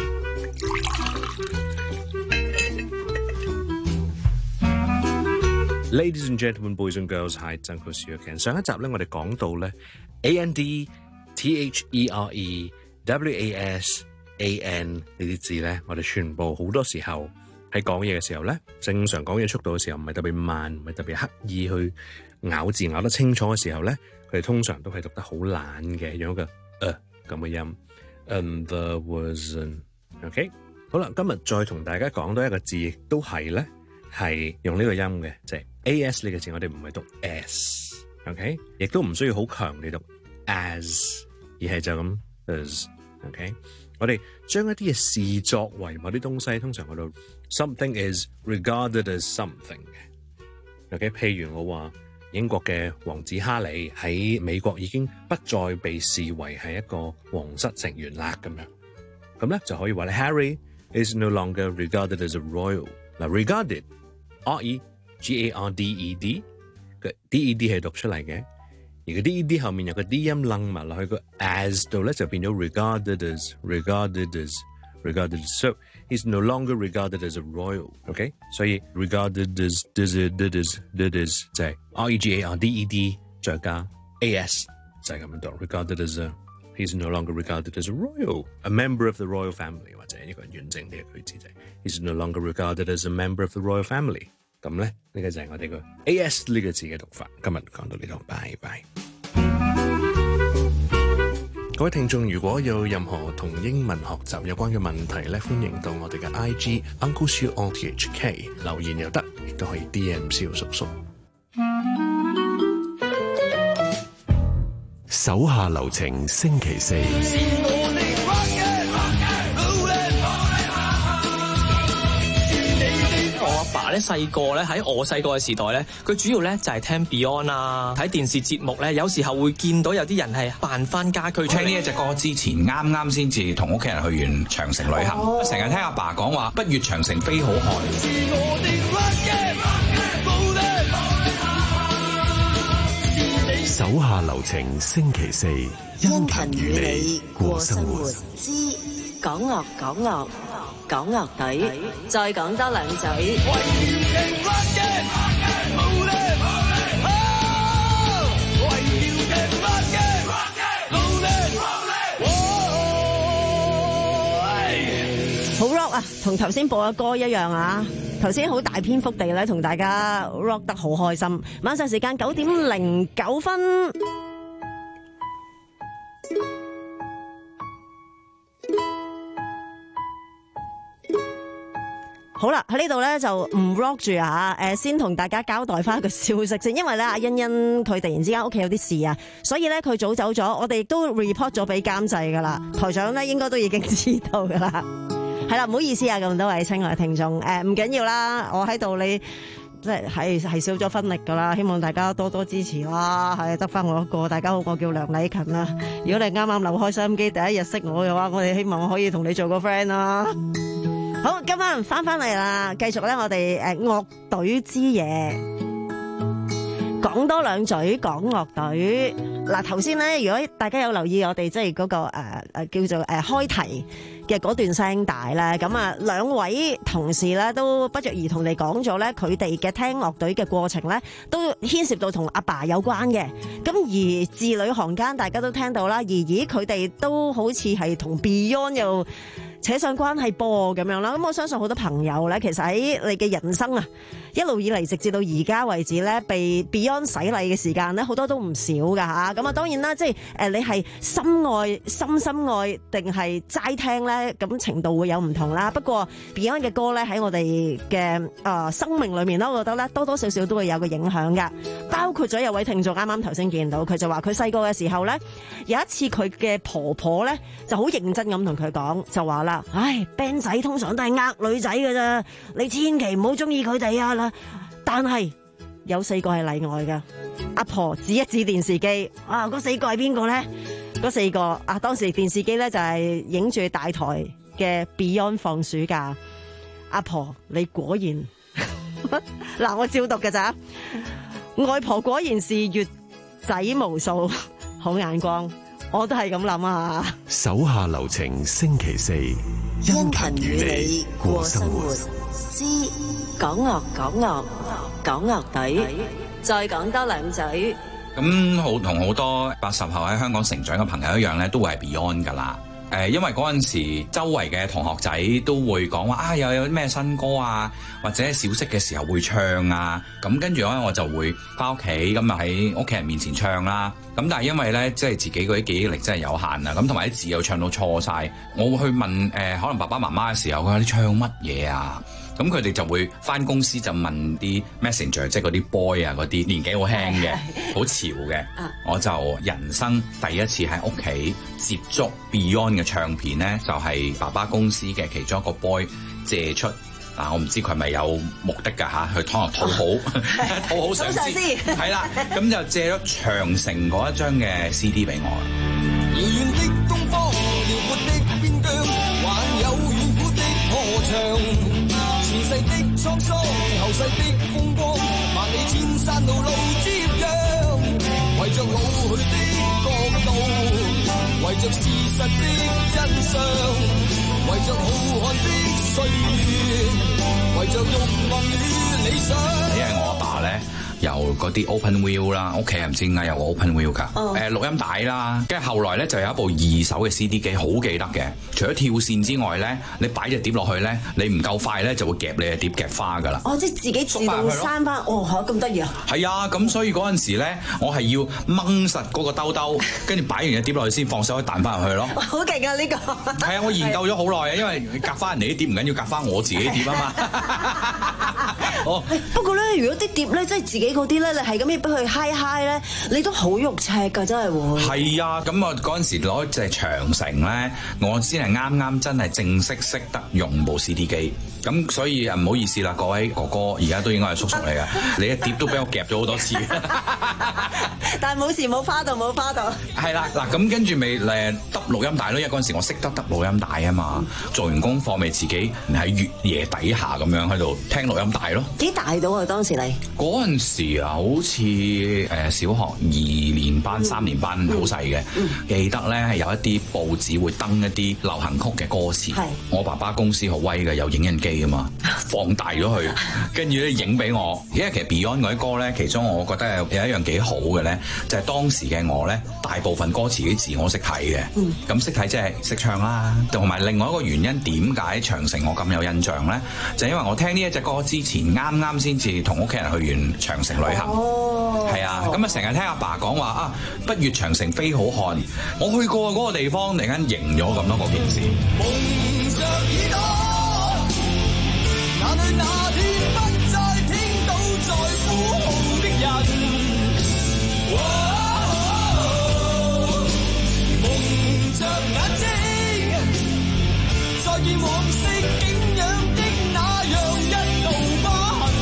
Ladies and gentlemen, boys and girls, hi, it's Uncle Seal again. 上一集咧，我哋講到咧 A N D T H E R E W A S A N 呢啲字咧，我哋全部好多時候喺講嘢嘅時候咧，正常講嘢速度嘅時候，唔係特別慢，唔係特別刻意去咬字咬得清楚嘅時候咧，佢哋通常都係讀得好懶嘅，用一個呃咁嘅音。And there was an OK 好啦，今日再同大家講多一個字，亦都係咧係用呢個音嘅，就係 A S 呢個字，我哋唔係讀 S，OK， 亦都唔需要好強地讀 as， 而係就咁 as，OK， 我哋將一啲嘢視作為某啲東西，通常嗰度 something is regarded as something 嘅 ，OK， 譬如我話英國嘅王子哈利喺美國已經不再被視為係一個皇室成員啦，咁樣，咁咧就可以話咧 Harry is no longer regarded as a royal。嗱 regarded R E G A R D E D 嘅 D E D 係讀出嚟嘅，而個 D E D 後面有個 D 音楞埋落去個 as 度咧就變咗 regarded as regarded as regarded as so he's no longer regarded as a royal OK 所以 regarded as did is did is did is 就係 R E G A R D E D 再加 A S 就係咁樣讀 regarded as a he's no longer regarded as a royal a member of the royal family 或者一個完整啲嘅句子就係 he's no longer regarded as a member of the royal family 咁咧呢、這個就係我哋個 A S 呢個字嘅讀法今日講到呢度拜拜。各位聽眾，如果有任何同英文學習有關嘅問題咧，歡迎到我哋嘅 I G Uncle Siu O T H K 留言又得，亦都可以 D M 蕭叔叔。 手下留情，星期四。 咧細個咧喺我細個嘅時代咧，佢主要咧就係聽 Beyond 啊，睇電視節目咧，有時候會見到有啲人係扮翻家居出嚟。 聽呢一隻歌之前，啱啱先至同屋企人去完長城旅行，成日、哦、聽阿爸講話，不越長城非好漢。 手下留情，星期四，殷勤與你過生活。 之講樂講樂講樂隊，再講多兩嘴。好 rock 啊，同頭先播嘅歌一樣啊！頭先好大篇幅地咧，同大家 rock 得好開心。晚上時間九點零九分。好啦，喺呢度咧就唔 rock 住啊！誒，先同大家交代翻一個消息先，因為咧阿欣欣佢突然之間屋企有啲事啊，所以咧佢早走咗，我哋亦都 report 咗俾監製噶啦，台長咧應該都已經知道噶啦。係啦，唔好意思啊，咁多位親愛嘅聽眾，誒唔緊要啦，我喺度你即係係係少咗分力噶啦，希望大家多多支持啦，係得翻我一個。大家好，我叫梁禮勤啦。如果你啱啱留開收音機第一日識我嘅話，我哋希望我可以同你做個 friend 啦。好，今晚翻翻嚟啦，繼續咧我哋誒樂隊之夜，講多兩嘴講樂隊。嗱頭先咧，如果大家有留意我哋即係嗰個誒誒、呃、叫做誒、呃、開題嘅嗰段聲帶咧，咁啊兩位同事咧都不約而同地講咗咧，佢哋嘅聽樂隊嘅過程咧，都牽涉到同阿爸有關嘅。咁而字裏行間大家都聽到啦，而咦佢哋都好似係同 Beyond 又扯上關係噃咁樣啦。咁我相信好多朋友咧，其實喺你嘅人生啊，一路以嚟直至到而家為止咧，被 Beyond 洗禮嘅時間咧，好多都唔少噶吓。咁啊，當然啦，即係誒，你係深愛、深深愛定係齋聽咧，咁程度會有唔同啦。不過 Beyond 嘅歌咧，喺我哋嘅誒生命裏面咧，我覺得咧多多少少都會有個影響噶。包括咗有位聽眾啱啱頭先見到，佢就話佢細個嘅時候咧，有一次佢嘅婆婆咧就好認真咁同佢講，就話啦，唉 band 仔通常都係呃女仔㗎咋，你千祈唔好中意佢哋啊啦。但係有四個係例外㗎。阿婆指一指電視機，啊，嗰四個係邊個咧？嗰四個啊，當時電視機咧就係影住大台嘅 Beyond 放暑假。阿婆，你果然嗱，我照讀㗎咋？外婆果然是粵仔無數，好眼光，我都係咁諗啊！ 手下留情，星期四，殷勤與你過生活。 之講樂講樂講樂隊，再講多兩嘴。 咁好同好多八十後喺香港成長嘅朋友一樣咧，都會係 Beyond 噶啦。誒，因為嗰陣時周圍嘅同學仔都會講話啊，又有啲咩新歌啊，或者小息嘅時候會唱啊。咁跟住咧，我就會翻屋企咁啊，喺屋企人面前唱啦。咁但係因為咧，即係自己嗰啲記憶力真係有限啊。咁同埋啲字又唱到錯晒，我會去問誒、呃，可能爸爸媽媽嘅時候，佢話你唱乜嘢啊？咁佢哋就會翻公司就問啲 messenger， 即係嗰啲 boy 啊，嗰啲年紀好輕嘅，好潮嘅。我就人生第一次喺屋企接觸 Beyond 嘅唱片咧，就係、是、爸爸公司嘅其中一個 boy 借出。嗱、啊，我唔知佢係咪有目的㗎嚇，去可能討好討好上司。係啦，咁就借咗長城嗰一張嘅 C D 俾我。遙遠的東方，遼闊的邊疆，還有遠古的河長。前世的滄桑，後世的風光，萬里千山路路接壤，為着老去的國度，為着事實的真相，為着浩瀚的歲月，為着慾望與理想。因為我阿爸咧，有嗰啲 open wheel 啦，屋企人唔知點解有個 open wheel 㗎。誒、oh. 呃、錄音帶啦，跟住後來咧就有一部二手嘅 C D 機，好記得嘅。除咗跳線之外咧，你擺隻碟落去咧，你唔夠快咧就會夾你隻碟夾花㗎啦。 哦，即係自己自動閂翻。哦，嚇咁得意啊！ 係啊，咁所以嗰陣時咧，我係要掹實嗰個兜兜，跟住擺完隻碟落去先放手，可以彈翻入去咯。 好勁啊！呢、這個係啊，我研究咗好耐啊，因為夾翻人哋啲碟唔緊要，夾翻我自己啲碟啊嘛。哦， 不過咧，如果啲碟咧，即係自己嗰啲咧，你係咁樣俾佢嗨嗨咧，你都好肉赤㗎，真係喎。 係啊，咁我嗰陣時攞隻長城咧，我先係啱啱真係正式識得用部 C D 機。 咁所以唔好意思啦，各位哥哥，而家都應該係叔叔嚟嘅，你一碟都俾我夾咗好多次。 但係冇事，冇花到，冇花到。 係啦，嗱咁跟住咪誒揼錄音帶咯，因為嗰陣時我識得揼錄音帶啊嘛，做完功課咪自己喺月夜底下咁樣喺度聽錄音帶咯。 幾大到啊？當時你嗰陣時啊，好似誒小學二年班、嗯、三年班，好細嘅。嗯、記得咧係有一啲報紙會登一啲流行曲嘅歌詞。係我爸爸公司好威嘅，有影印機啊嘛，放大咗佢，跟住咧影俾我。因為其實 Beyond 嗰啲歌咧，其中我覺得有有一樣幾好嘅咧，就係、是、當時嘅我咧，大部分歌詞啲字我識睇嘅。咁識睇即係識唱啦。同埋另外一個原因，點解長城我咁有印象咧？就係、因為我聽呢一隻歌之前，啱啱先至同屋企人去完長城旅行。哦，係啊，咁啊成日聽阿爸講話啊，不越長城非好漢。我去過嗰個地方，突然間贏咗咁多嗰件事。 夢着耳朵，哪裏那天不再聽到在呼號的人。蒙着眼睛，再見往昔景仰的那樣一道疤痕。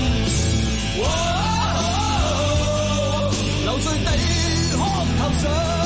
流醉地殼頭上。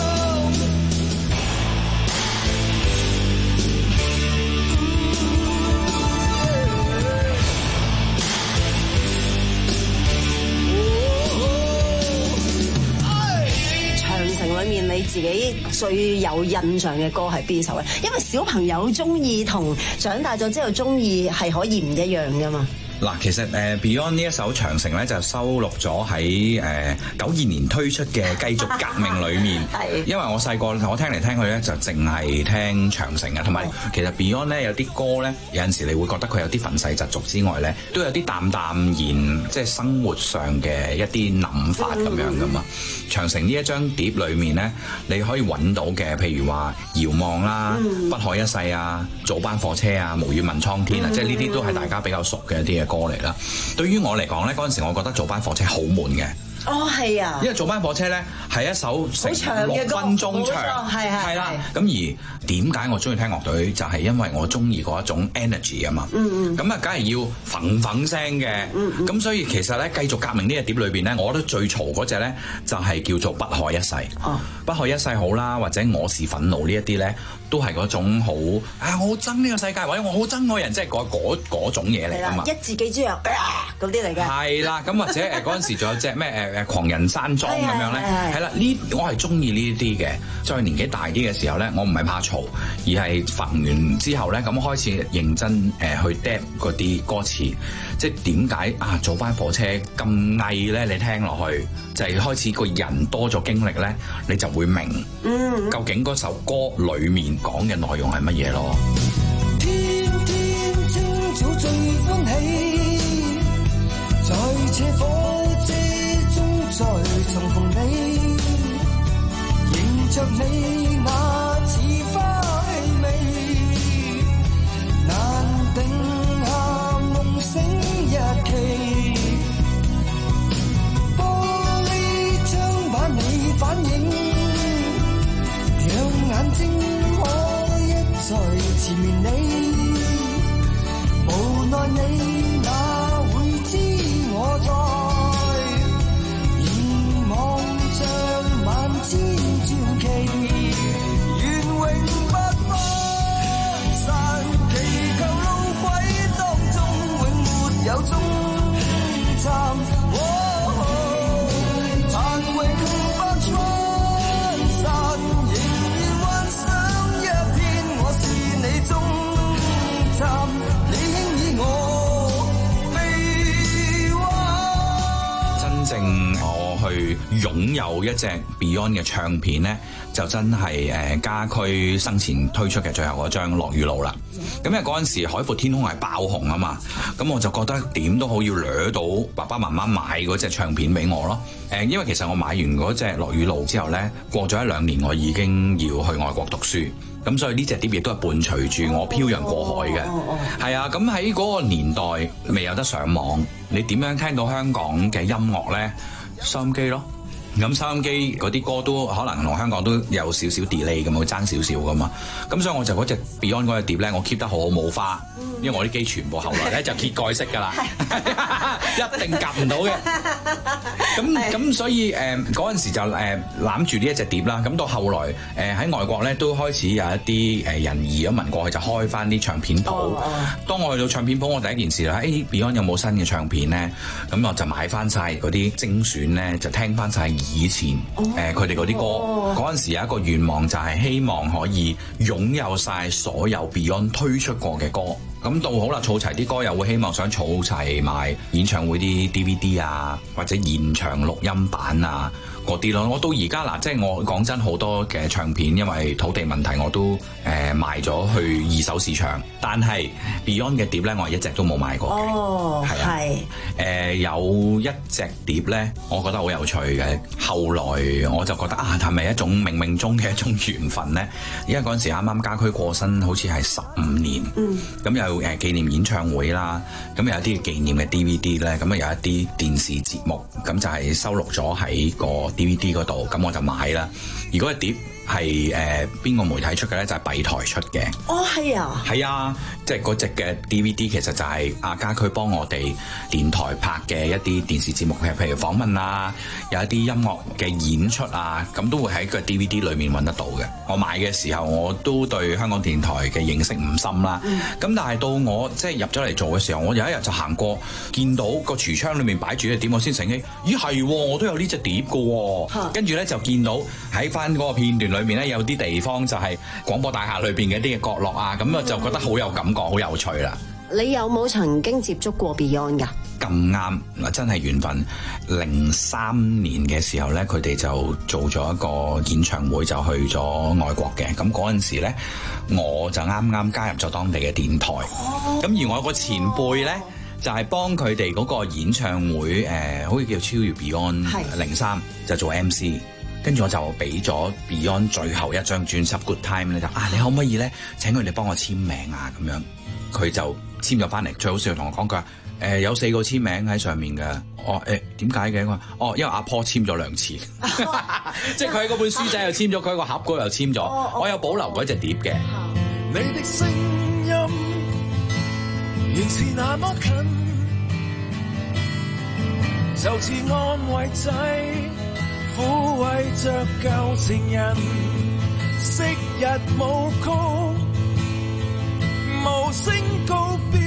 裏面你自己最有印象嘅歌係邊首咧？因為小朋友中意同長大咗之後中意係可以唔一樣噶嘛。 嗱，其實誒 Beyond 呢一首長城咧就收錄咗喺誒九二年推出嘅繼續革命裏面。係。因為我細個我聽嚟聽去咧就淨係聽長城嘅，同埋其實 Beyond 咧有啲歌咧有陣時你會覺得佢有啲憤世嫉俗之外咧，都有啲淡淡然即係生活上嘅一啲諗法咁樣噶嘛。嗯、長城呢一張碟裏面咧，你可以揾到嘅，譬如話遙望啦、嗯、不可一世啊、早班火車啊、無語問蒼天啊，嗯、即係呢啲都係大家比較熟嘅一啲嘅歌嚟啦。對於我嚟講咧，嗰陣時我覺得早班火車好悶嘅。 哦，係啊， 因為早班火車咧係一首成六分鐘長，係係啦。咁而點解我中意聽樂隊，就係、是、因為我中意嗰一種 energy 啊嘛。嗯嗯。咁啊，梗係要嘭嘭聲嘅。嗯嗯。咁所以其實咧，繼續革命呢隻碟裏邊咧，我覺得最嘈嗰隻咧就係叫做不可一世。哦。不可一世好啦，或者我是憤怒呢一啲咧，都係嗰種好啊！我好憎呢個世界，或者我好憎愛人，即係嗰嗰嗰種嘢嚟㗎嘛。一字記住啊！嗰啲嚟嘅。係啦，咁或者誒嗰陣時仲有隻咩誒誒狂人山莊咁樣咧，係啦，呢我係中意呢啲嘅。再年紀大啲嘅時候咧，我唔係怕嘈，而係憤完之後咧，咁開始認真誒、呃、去 dep 嗰啲歌詞，即係點解啊早班火車咁翳咧？你聽落去就係、是、開始個人多咗經歷咧，你就會明究竟嗰首歌裡面講嘅內容係乜嘢咯。 天天清早最歡喜，在這火車中再重逢你，迎着你那似花氣味，難定下夢醒日期，玻璃窗把你反映，讓眼睛可一再纏綿你，無奈你哪會知我在凝望着萬千傳奇，願永不分散，祈求路軌當中永沒有終站，但永不分散，仍然幻想一天我是你終站，你輕以我臂彎。 真正我去擁有一隻 Beyond 嘅唱片咧，就真係誒家駒生前推出嘅最後嗰張《落雨路》啦。咁因為嗰陣時海闊天空係爆紅啊嘛，咁我就覺得點都好要掠到爸爸媽媽買嗰隻唱片俾我咯。誒，因為其實我買完嗰隻《落雨路》之後咧，過咗一兩年我已經要去外國讀書，咁所以呢隻碟亦都係伴隨住我漂洋過海嘅。係啊，咁喺嗰個年代未有得上網，你點樣聽到香港嘅音樂咧？收音機咯。 咁收音機嗰啲歌都可能同香港都有少少 delay 咁，會爭少少噶嘛。咁所以我就嗰隻 Beyond 嗰隻碟咧，我 keep 得好好冇花，因為我啲機全部後來咧就揭蓋式㗎啦，一定夾唔到嘅。咁咁所以誒嗰陣時就誒攬住呢一隻碟啦。咁到後來誒喺、呃、外國咧都開始有一啲誒人移咗民過去，就開翻啲唱片鋪。Oh, oh. 當我去到唱片鋪，我第一件事就係、是、誒、欸、Beyond 有冇新嘅唱片咧？咁我就買翻晒嗰啲精選咧，就聽翻晒以前誒佢哋嗰啲歌。嗰陣、oh. 時有一個願望就係希望可以擁有晒所有 Beyond 推出過嘅歌。咁到好啦，儲齊啲歌又會希望想儲齊埋演唱會啲 D V D 啊，或者現場錄音版啊嗰啲咯。我到而家嗱，即係我講真，好多嘅唱片因為土地問題，我都誒、呃、賣咗去二手市場。但係 Beyond 嘅碟咧，我係一隻都冇買過嘅。哦，係啊，係誒、呃、有一隻碟咧，我覺得好有趣嘅。後來我就覺得啊，係咪一種冥冥中嘅一種緣分咧？因為嗰陣時啱啱家駒過身，好似係十五年。嗯，咁又。誒紀念演唱會啦，咁有一啲紀念嘅 D V D 咧，咁啊有一啲電視節目，咁就係收錄咗喺個 D V D 嗰度，咁我就買啦。如果係碟係誒邊個媒體出嘅咧，就係、是、閉台出嘅。哦，係啊，係啊，即係嗰隻嘅 D V D 其實就係阿家駒幫我哋電台拍嘅一啲電視節目，譬如訪問啊，有一啲音樂嘅演出啊，咁都會喺個 D V D 裏面揾得到嘅。我買嘅時候我都對香港電台嘅認識唔深啦，咁、嗯、但係到我即係入咗嚟做嘅時候，我有一日就行過，見到個櫥窗裏面擺住嘅碟，我先醒起，咦係，我都有呢隻碟㗎喎。跟住咧就見到喺翻嗰個片段裏面咧，有啲地方就係廣播大廈裏邊嘅一啲嘅角落啊，咁啊就覺得好有感覺，好有趣啦。 你有冇曾經接觸過 Beyond 㗎？ 咁啱嗱，真係緣分。零三年嘅時候咧，佢哋就做咗一個演唱會，就去咗外國嘅。咁嗰陣時咧，我就啱啱加入咗當地嘅電台。咁、哦、而我有個前輩咧，就係、是、幫佢哋嗰個演唱會，誒、呃，好似叫超越 Beyond 零三，就做 M C。跟住我就俾咗 Beyond 最後一張專輯 Good Time 咧，就啊，你可唔可以咧請佢哋幫我簽名啊？咁樣佢就簽咗翻嚟。最好笑同我講佢話誒有四個簽名喺上面嘅。哦誒點解嘅？我話哦，因為阿 Paul 簽咗兩次，即係佢喺嗰本書仔又簽咗，佢喺個盒嗰度又簽咗。哦、我有保留嗰隻碟嘅。你的聲音原是那麼近，就似安慰劑撫慰着舊情人，昔日舞曲無聲告別，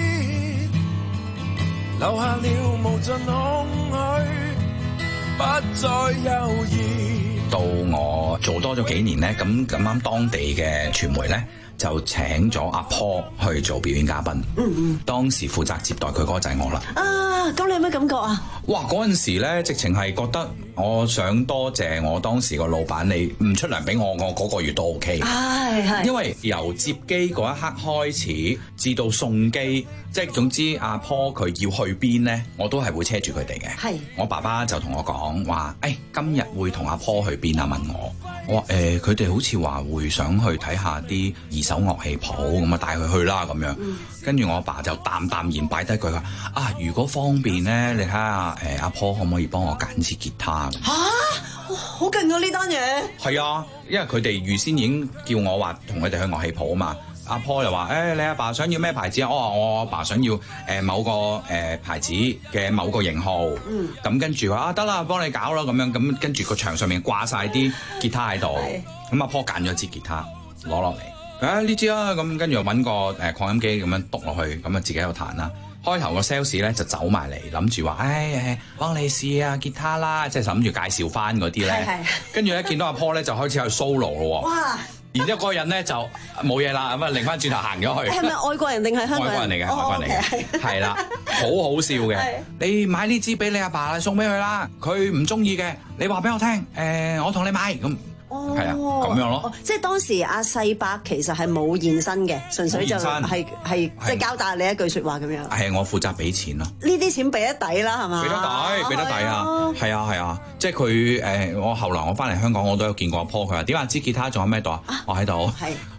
留下了無盡空虛，不再猶豫。 到我做多咗幾年咧，咁咁啱當地嘅傳媒咧就請咗阿 Paul 去做表演嘉賓。嗯嗯，當時負責接待佢嗰個就係我啦。 啊，咁你有咩感覺啊？ 哇！嗰陣時咧，直情係覺得我想多謝我當時個老闆，你唔出糧俾我，我嗰個月都 OK。係係。因為由接機嗰一刻開始，至到送機，即係總之阿 Paul 佢要去邊咧，我都係會車住佢哋嘅。係。我爸爸就同我講話，誒、哎、今日會同阿 Paul 去邊啊？問我，我話誒佢哋好似話會想去睇下啲二手樂器鋪，咁啊帶佢去啦咁樣。嗯。跟住我阿爸就淡淡然擺低佢話啊，如果方便咧，你睇下誒阿 Paul 可唔可以幫我揀支吉他？嚇、啊， 好勁啊呢單嘢！係啊，因為佢哋預先已經叫我話同佢哋去樂器鋪啊嘛。阿 Paul 又話誒、欸，你阿爸想要咩牌子啊？我話我阿爸想要誒、呃、某個誒、呃、牌子嘅某個型號。嗯。咁跟住話啊，得啦，幫你搞啦咁樣。咁跟住個牆上面掛晒啲吉他喺度。咁阿 Paul 揀咗支吉他攞落嚟。啊呢支啊，咁跟住又揾個誒擴音機咁樣篤落去，咁啊自己喺度彈啦。開頭個 sales 咧就走埋嚟，諗住話誒誒幫你試下吉他啦，即係諗住介紹翻嗰啲咧。跟住咧見到阿 Paul 咧就開始去 solo 咯。哇！然之後嗰個人咧就冇嘢啦，咁啊擰翻轉頭行咗去。係咪外國人定係香港人？外國人嚟嘅，外國人嚟嘅，係啦，好好笑嘅。你買呢支俾你阿爸送俾佢啦，佢唔中意嘅，你話俾我聽，誒、呃、我同你買咁。哦，係啊，咁樣咯。哦，即係當時阿世伯其實係冇現身嘅，純粹就係係即係交代你一句説話咁樣。係我負責俾錢咯。呢啲錢俾得抵啦，係嘛？俾得抵，俾得抵啊！係啊係啊，即係佢誒，我後來我翻嚟香港，我都有見過阿 Paul，佢話點啊？支吉他仲有咩度啊？我喺度。係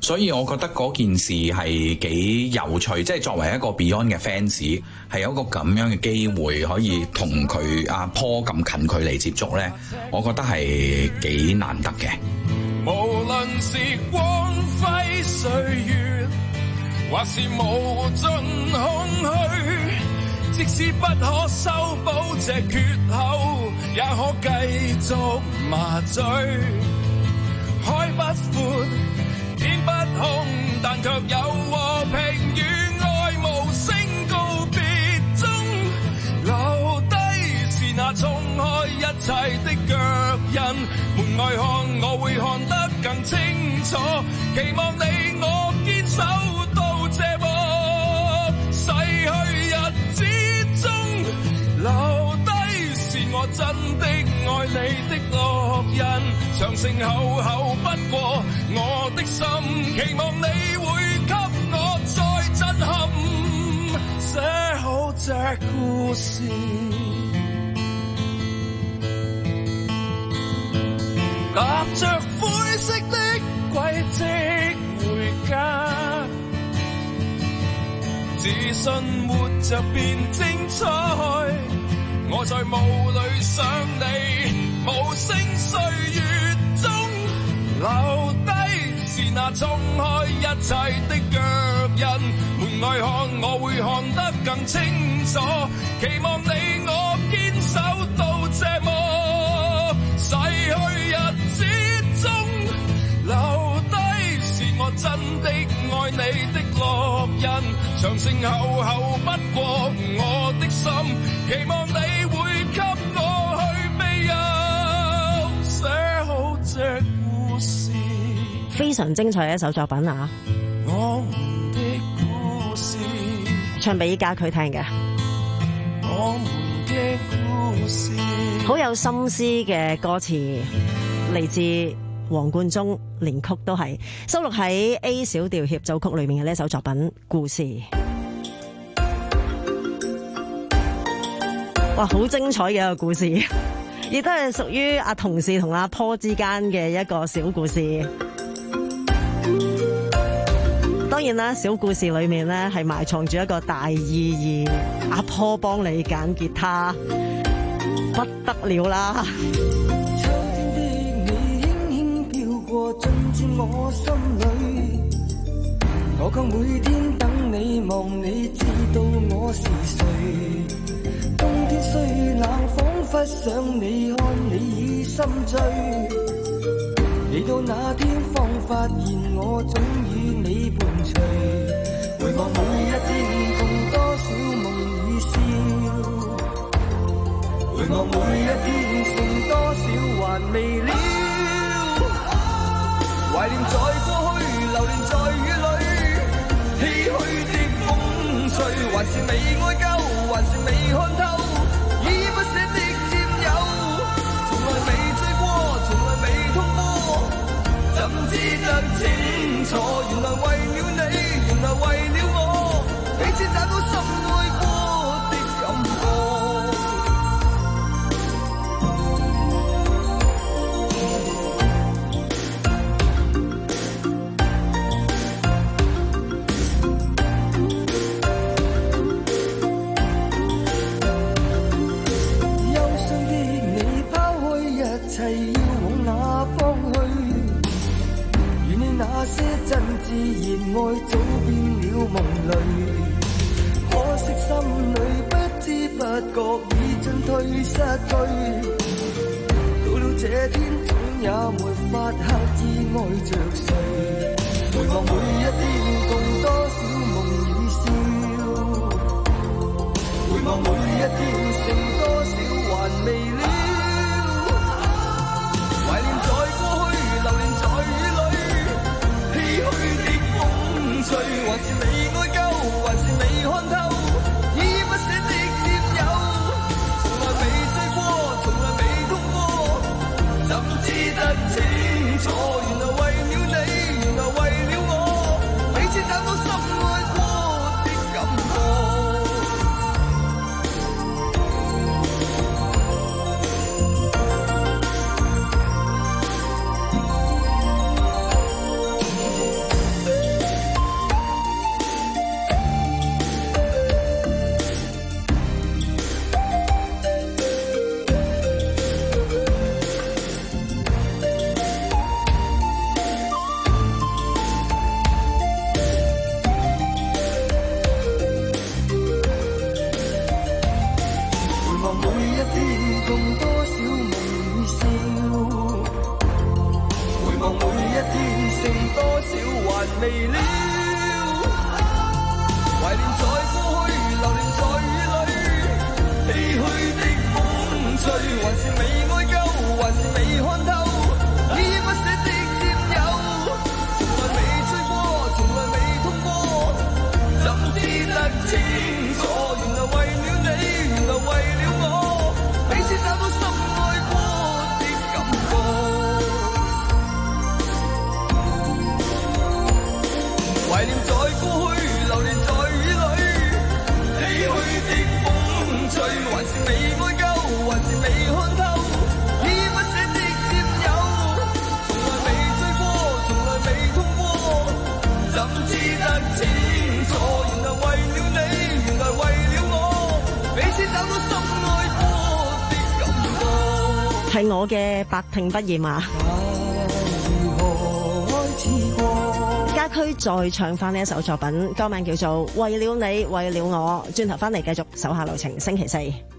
所以我覺得嗰件事係幾有趣，即係作為一個 Beyond 嘅 fans，係有一個咁樣嘅機會可以同佢阿 Paul 咁近距離接觸呢，我覺得係幾難得嘅。 無論是光輝歲月，或是無盡空虛，即使不可修補這缺口，也可繼續麻醉。海不闊，天不空，但卻有和平與愛無聲告別中，留低是那衝開一切的腳印。門外看我會看得更清楚，期望你我堅守到這幕逝去日子中，留低是我真的愛你的烙印。長城厚厚不過我的心，期望你會給我再震撼，寫好這故事。踏着灰色的軌跡回家，自信活着變精彩。我在霧裏想你，無聲歲月中留低是那衝開一切的腳印。門外看我會看得更清楚，期望你我堅守到這幕逝去日子中，留低是我真的愛你的烙印。長城厚厚不過我的心，期望你會給我去庇佑，寫好這故事。 非常精彩嘅一首作品啊！ 我們的故事， 唱俾依家佢聽嘅。 我們的故事， 好有心思嘅歌詞，嚟自黃貫中，連曲都係收錄喺 A 小調協奏曲裏面嘅呢一首作品《故事》。哇，好精彩嘅一個故事，亦都係屬於阿同事同阿 Paul 之間嘅一個小故事。當然啦，小故事裏面咧係埋藏住一個大意義。阿 Paul 幫你揀吉他，不得了啦！ 秋天的你輕輕飄過，進駐我心裏。我卻每天等你，望你知道我是誰。冬天雖冷，彷彿想你，看你已心醉。你到那天方發現我總與你伴隨，回望每一天共多少夢與笑，回望每一天剩多少還未了，懷念在過去，流連在雨裏，唏噓的風吹，還是未愛夠，還是未看透，依不捨的佔有，從來未醉過，從來未痛過，怎知得清楚？原來為了你，原來為了我，彼此找到深愛過的感覺。憂傷的你拋開一切，要往哪方去？與你那些真摯熱愛早變了夢淚，可惜心裏不知不覺已進退失據。到了這天總也沒法刻意愛着誰，回望每一天共多少夢與笑，回望每一天剩多少還未了，懷念在過去，流連在雨裏，唏噓的風吹，還是未愛夠，還是未看透，依不捨的佔有，從來未醉過，從來未痛過，怎知得清楚？原來為了你，原來為了我，彼此找到深愛過的感覺。 望每一天共多少微笑，回望每一天剩多少還未了，懷念在過去，流連在雨裏，唏噓的風吹，還是未愛夠，還是未看透，依依不捨的佔有，從來未醉過，從來未痛過，怎知得清楚，原來為了你，原來為了我，彼此找到深愛過的感覺，懷念在過去，流連在雨裏，唏噓的風吹，還是未愛夠，還是未看透，依依不捨的佔有，從來未醉過，從來未痛過，怎知得清楚，原來為了你，原來為了我，彼此找到深愛過的感覺。 係我嘅百聽不厭啊！家駒再唱翻呢一首作品，歌名叫做《為了你，為了我》。轉頭翻嚟繼續手下留情，星期四。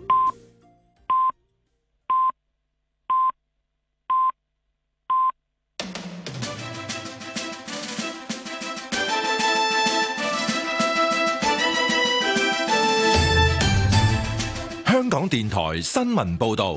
香港電台新聞報導。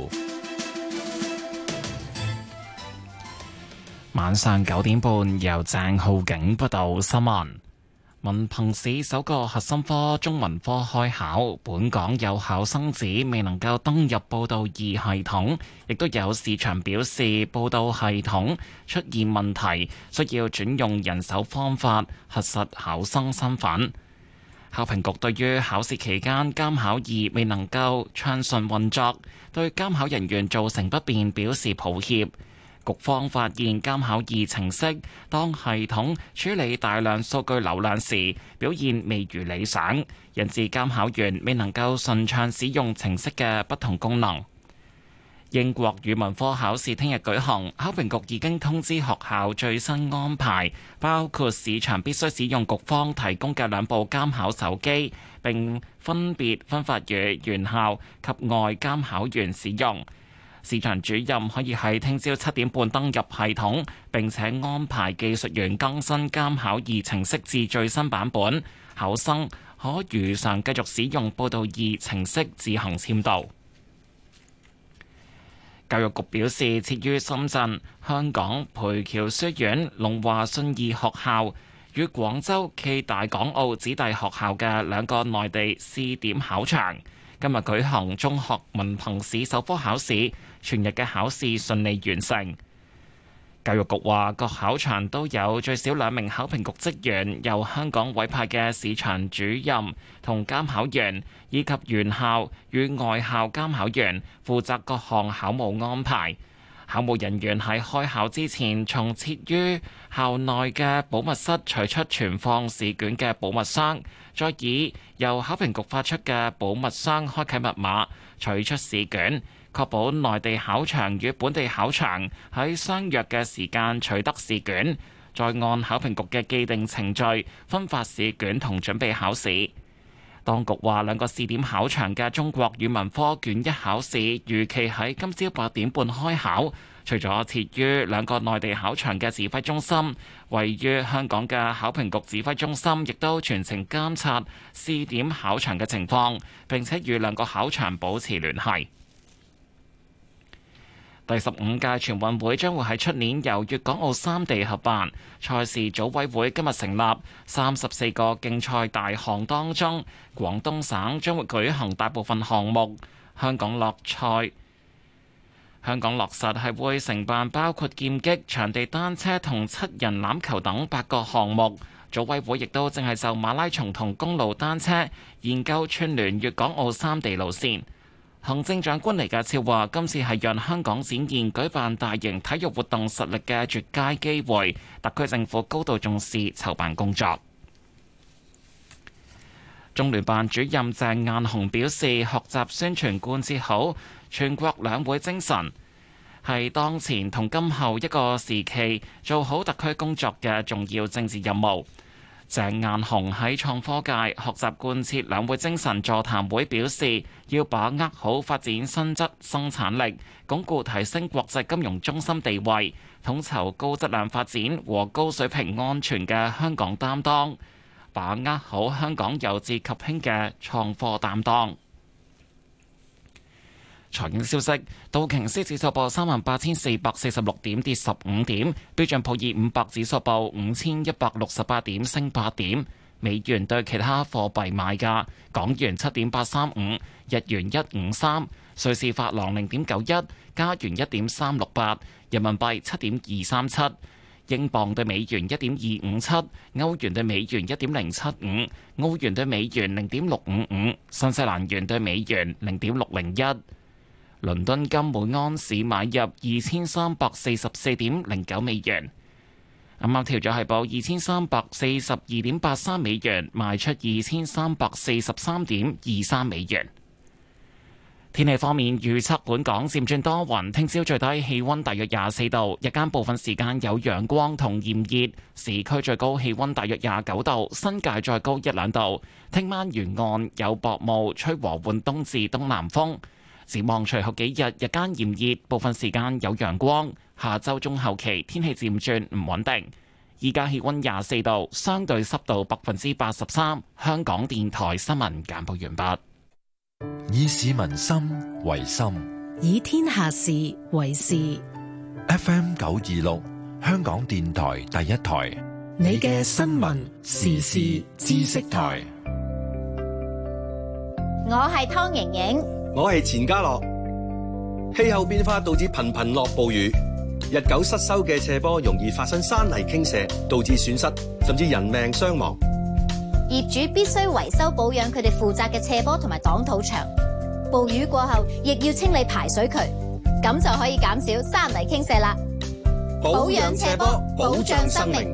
晚上九點半，由鄭浩景報道新聞。文憑試首個核心科中文科開考，本港有考生指未能夠登入報到二系統，亦都有市場表示報到系統出現問題，需要轉用人手方法核實考生身份。考評局對於考試期間監考二未能夠暢順運作，對監考人員造成不便表示抱歉。局方發現監考二程式當系統處理大量數據流量時，表現未如理想，引致監考員未能夠順暢使用程式嘅不同功能。英國語文科考試聽日舉行，考評局已經通知學校最新安排，包括試場必須使用局方提供嘅兩部監考手機，並分別分發予原校及外監考員使用。試場主任可以喺聽朝七點半登入系統，並且安排技術員更新監考二程式至最新版本。考生可如常繼續使用報到二程式自行簽到。教育局表示，設於深圳、香港培僑書院、龍華信義學校與廣州暨大港澳子弟學校嘅兩個內地試點考場，今日舉行中學文憑試首科考試，全日嘅考試順利完成。教育局話，各考場都有最少兩名考評局職員，由香港委派嘅試場主任同監考員，以及原校與外校監考員負責各項考務安排。考務人員喺開考之前，從設於校內嘅保密室取出存放試卷嘅保密箱，再以由考評局發出嘅保密箱開啟密碼取出試卷，確保內地考場與本地考場喺相約嘅時間取得試卷，再按考評局嘅既定程序分發試卷同準備考試。當局話，兩個試點考場嘅中國語文科卷一考試預期喺今朝八點半開考。除咗設於兩個內地考場嘅指揮中心，位於香港嘅考評局指揮中心亦都全程監察試點考場嘅情況，並且與兩個考場保持聯繫。第十五屆全運會將會喺出年由粵港澳三地合辦，賽事組委會今日成立，三十四個競賽大項當中，廣東省將會舉行大部分項目，香港落賽。香港落實係會承辦包括劍擊、場地單車同七人欖球等八個項目。組委會亦都正係就馬拉松同公路單車研究串聯粵港澳三地路線。行政長官李家超話：今次係讓香港展現舉辦大型體育活動實力嘅絕佳機會，特區政府高度重視籌辦工作。中聯辦主任鄭雁雄表示，學習宣傳貫徹好全國兩會精神，係當前同今後一個時期做好特區工作嘅重要政治任務。 鄭雁雄喺創科界學習貫徹兩會精神座談會表示，要把握好發展新質生產力，鞏固提升國際金融中心地位，統籌高質量發展和高水平安全嘅香港擔當，把握好香港由治及興嘅創科擔當。財經消息，道瓊斯指數報三萬八千四百四十六點，跌十五點；標準普爾五百指數報五千一百六十八點，升八點。美元對其他貨幣買價：港元七點八三五，日元一五三，瑞士法郎零點九一，加元一點三六八，人民幣七點二三七，英鎊對美元一點二五七，歐元對美元一點零七五，澳元對美元零點六五五，新西蘭元對美元零點六零一。倫敦金每安士買入二千三百四十四點零九美元，啱啱調咗係報二千三百四十二點八三美元，賣出二千三百四十三點二三美元。天氣方面預測，本港漸轉多雲，聽朝最低氣溫大約廿四度，日間部分時間有陽光同炎熱，市區最高氣溫大約廿九度，新界再高一兩度。聽晚沿岸有薄霧，吹和緩東至東南風。展望隨後幾日，日間炎熱，部分時間有陽光。下周中後期天氣漸轉唔穩定。依家氣溫廿四度，相對濕度百分之八十三。香港電台新聞簡報完畢。 以市民心為心， 以天下事為事。 F M 九二六，香港電台第一台， 你嘅新聞時事知識台。 我係湯盈盈。 我係錢家樂。氣候變化導致頻頻落暴雨，日久失修嘅斜坡容易發生山泥傾瀉，導致損失甚至人命傷亡。 業主必須維修保養佢哋負責嘅斜坡同埋擋土牆。暴雨過後，亦要清理排水渠，咁就可以減少山泥傾瀉啦。保養斜坡，保障生命。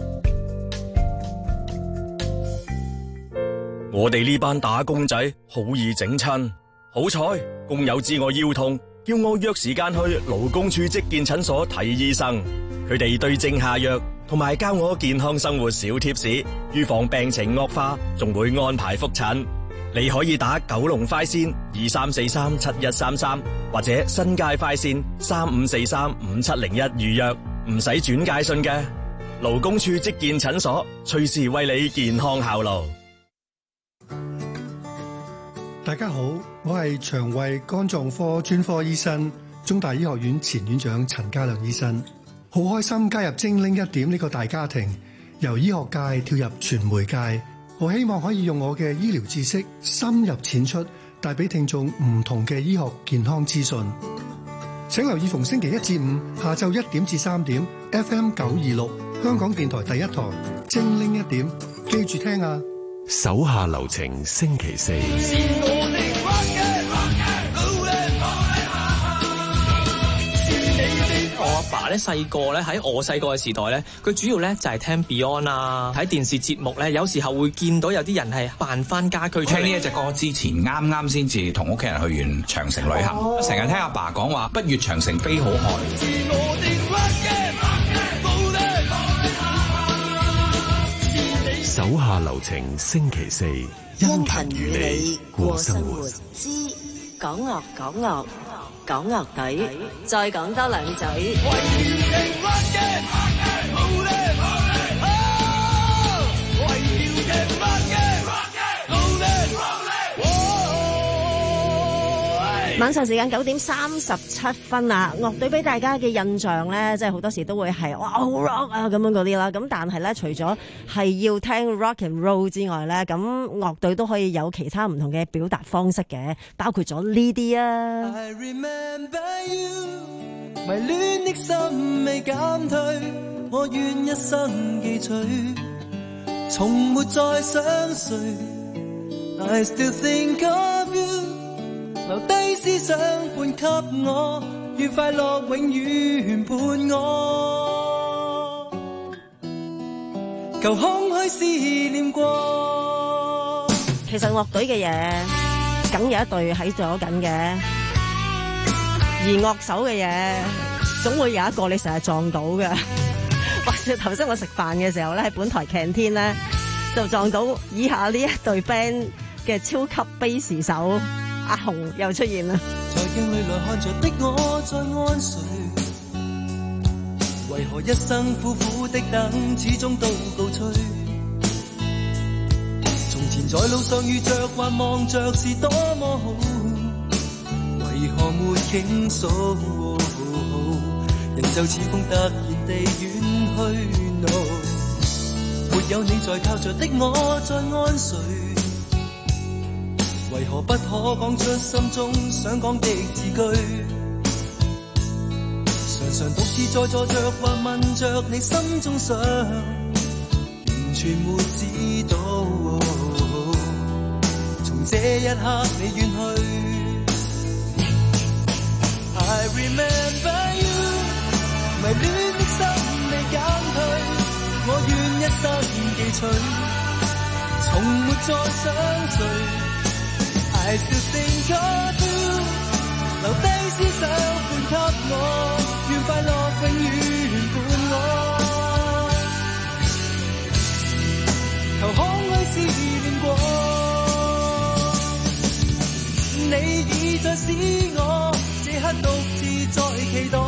我哋呢班打工仔好易整親。好彩，工友知我腰痛，叫我約時間去勞工處職健診所睇醫生。佢哋對症下藥，同埋教我健康生活小貼士，預防病情惡化，仲會安排覆診。你可以打九龍快線二三四三七一三三，或者新界快線三五四三五七零一預約，唔使轉介信嘅。勞工處職健診所，隨時為你健康效勞。 大家好，我係腸胃肝臟科專科醫生，中大醫學院前院長陳家亮醫生。好開心加入精靈一點呢個大家庭，由醫學界跳入傳媒界。我希望可以用我嘅醫療知識深入淺出，帶俾聽眾唔同嘅醫學健康資訊。請留意逢星期一至五下晝一點至三點 F M 九二六香港電台第一台精靈一點，記住聽啊！ 手下留情，星期四。 我阿爸咧細個咧喺我細個嘅時代咧，佢主要咧就係聽 Beyond 啊，睇電視節目咧，有時候會見到有啲人係扮翻家居。 聽呢一隻歌之前，啱啱先至同屋企人去完長城旅行，成日、哦、聽阿爸講話，不越長城非好漢。 手下留情，星期四，殷勤與你過生活。 之講樂講樂講樂隊，再講多兩嘴。 晚上時間九點三十七分啊！樂隊俾大家嘅印象咧，即係好多時都會係哇好 rock 啊咁樣嗰啲啦。咁但係咧，除咗係要聽 rock and roll 之外咧，咁樂隊都可以有其他唔同嘅表達方式嘅，包括咗呢啲啊。I remember you， 迷戀的心未減退，我願一生記取，從沒再想睡。I still think of you。留低思想伴給我，願快樂永遠伴我。舊空虛思念過。其實樂隊嘅嘢，梗有一隊喺咗緊嘅，而樂手嘅嘢，總會有一個你成日撞到嘅。或者頭先我食飯嘅時候咧，喺本台 canteen咧。 就撞到以下呢一隊 band 嘅超級 bass 手阿紅又出現啦。 在鏡裏來看着的我在安睡，為何一生苦苦的等，始終都告吹？從前在路上遇着，還望着是多麼好，為何沒傾訴？人就似風突然地遠去 no， 沒有你在靠着的我在安睡，為何不可講出心中想講的字句？常常獨自在坐着，或問着你心中想，完全沒知道。從這一刻你遠去 I remember you， 迷戀的心未減退，我願一生記取，從沒再想睡。I still think of you， 留低思想伴給我，願快樂永遠伴我。求可愛思念過，你已在使我這刻獨自在期待，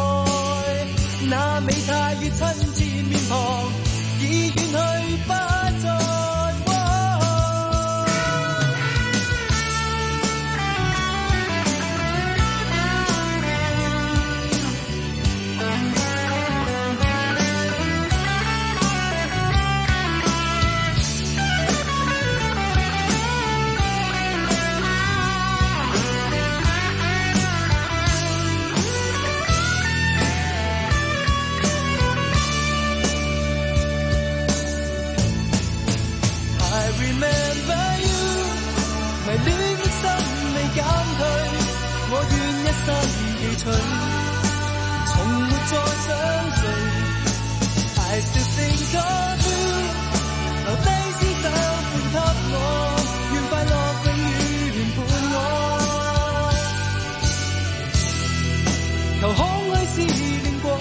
那美態與親切面龐已遠去不再。從沒再想睡 I still think of you， 留低思想伴給我，願快樂永遠伴我。求可愛思念過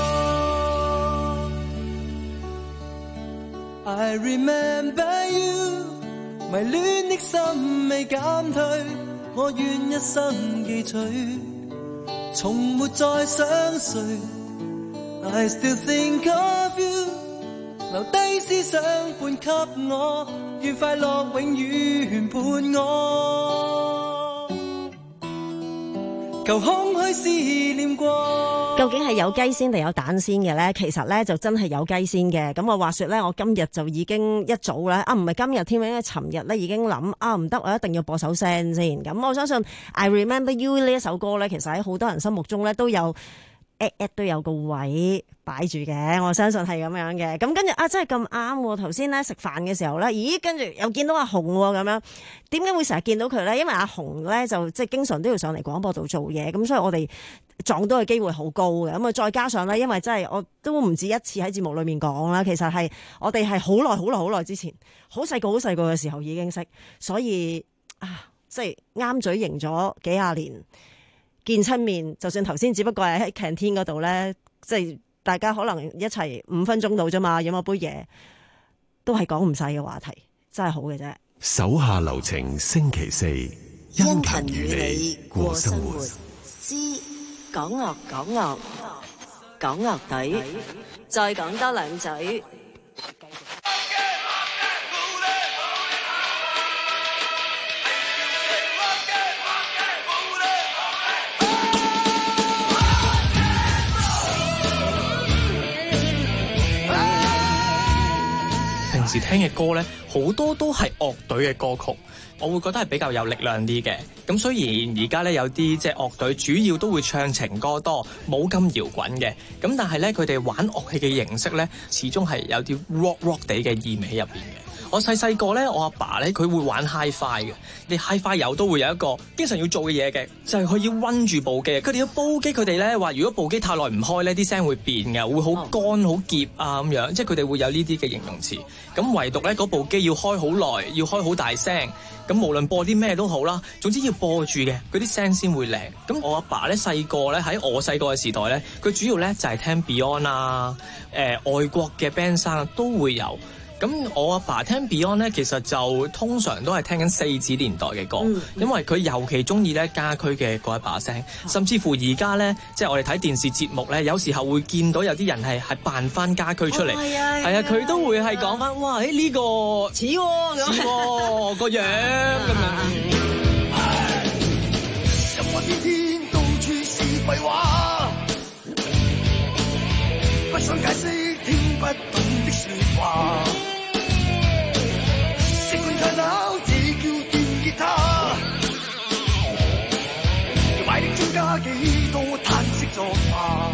I remember you， 迷戀的心未減退，我願一生記取，從沒再想睡 I still think of you， 留低思想伴給我，願快樂永遠伴我。求空虛思念過， 究竟係有雞先定有蛋先嘅咧？其實咧就真係有雞先嘅。咁我話說咧，我今日就已經一早咧，啊唔係今日添，因為尋日咧已經諗啊唔得，我一定要播首聲先。咁我相信 I Remember You 呢一首歌咧，其實喺好多人心目中咧都有。at at 都有個位擺住嘅，我相信係咁樣嘅。咁跟住啊，真係咁啱喎！頭先咧食飯嘅時候咧，咦，跟住又見到阿紅喎咁樣。點解會成日見到佢咧？因為阿紅咧就即係經常都要上嚟廣播度做嘢，咁所以我哋撞到嘅機會好高嘅。咁啊，再加上咧，因為真係我都唔止一次喺節目裏面講啦，其實係我哋係好耐好耐好耐之前，好細個好細個嘅時候已經識，所以啊，即係啱嘴型咗幾廿年。見親面，就算頭先只不過係喺 canteen 嗰度咧，即係大家可能一齊五分鐘到啫嘛，飲一杯嘢，都係講唔晒嘅話題，真係好嘅啫。 手下留情，星期四，殷勤與你過生活。 之講樂講樂講樂隊，再講多兩嘴。 平時聽嘅歌呢，好多都係樂隊嘅歌曲，我會覺得係比較有力量啲嘅。咁雖然而家呢，有啲即係樂隊主要都會唱情歌多，冇咁搖滾嘅，咁但係呢，佢哋玩樂器嘅形式呢，始終係有啲 rock rock 地嘅意味喺入邊嘅。我細細個咧，我阿爸咧佢會玩 hi-fi 嘅，你 hi-fi 友都會有一個經常要做嘅嘢嘅，就係佢要溫住部機。佢哋要煲機，佢哋咧話如果部機太耐唔開咧，啲聲會變嘅，會好乾好澀啊咁樣，即係佢哋會有呢啲嘅形容詞。咁唯獨咧嗰部機要開好耐，要開好大聲。咁無論播啲咩都好啦，總之要播住嘅，嗰啲聲先會靚。咁我阿爸咧細個咧喺我細個嘅時代咧，佢主要咧就係聽 Beyond 啊，誒、呃、外國嘅 band 生都會有。 咁我阿爸聽 Beyond 咧，其實就通常都係聽緊四子年代嘅歌，嗯、因為佢尤其中意咧家駒嘅嗰一把聲，嗯、甚至乎而家咧，即係我哋睇電視節目咧，有時候會見到有啲人係係扮翻家駒出嚟，係、哦、啊，係啊，佢、啊、都會係講翻，哇！誒、這、呢個似喎，似喎個樣咁樣。 任我天天到處是廢話，不想解釋聽不懂的説話。儘管唱鬧，只叫電吉他，賣力增加幾多嘆息作罷。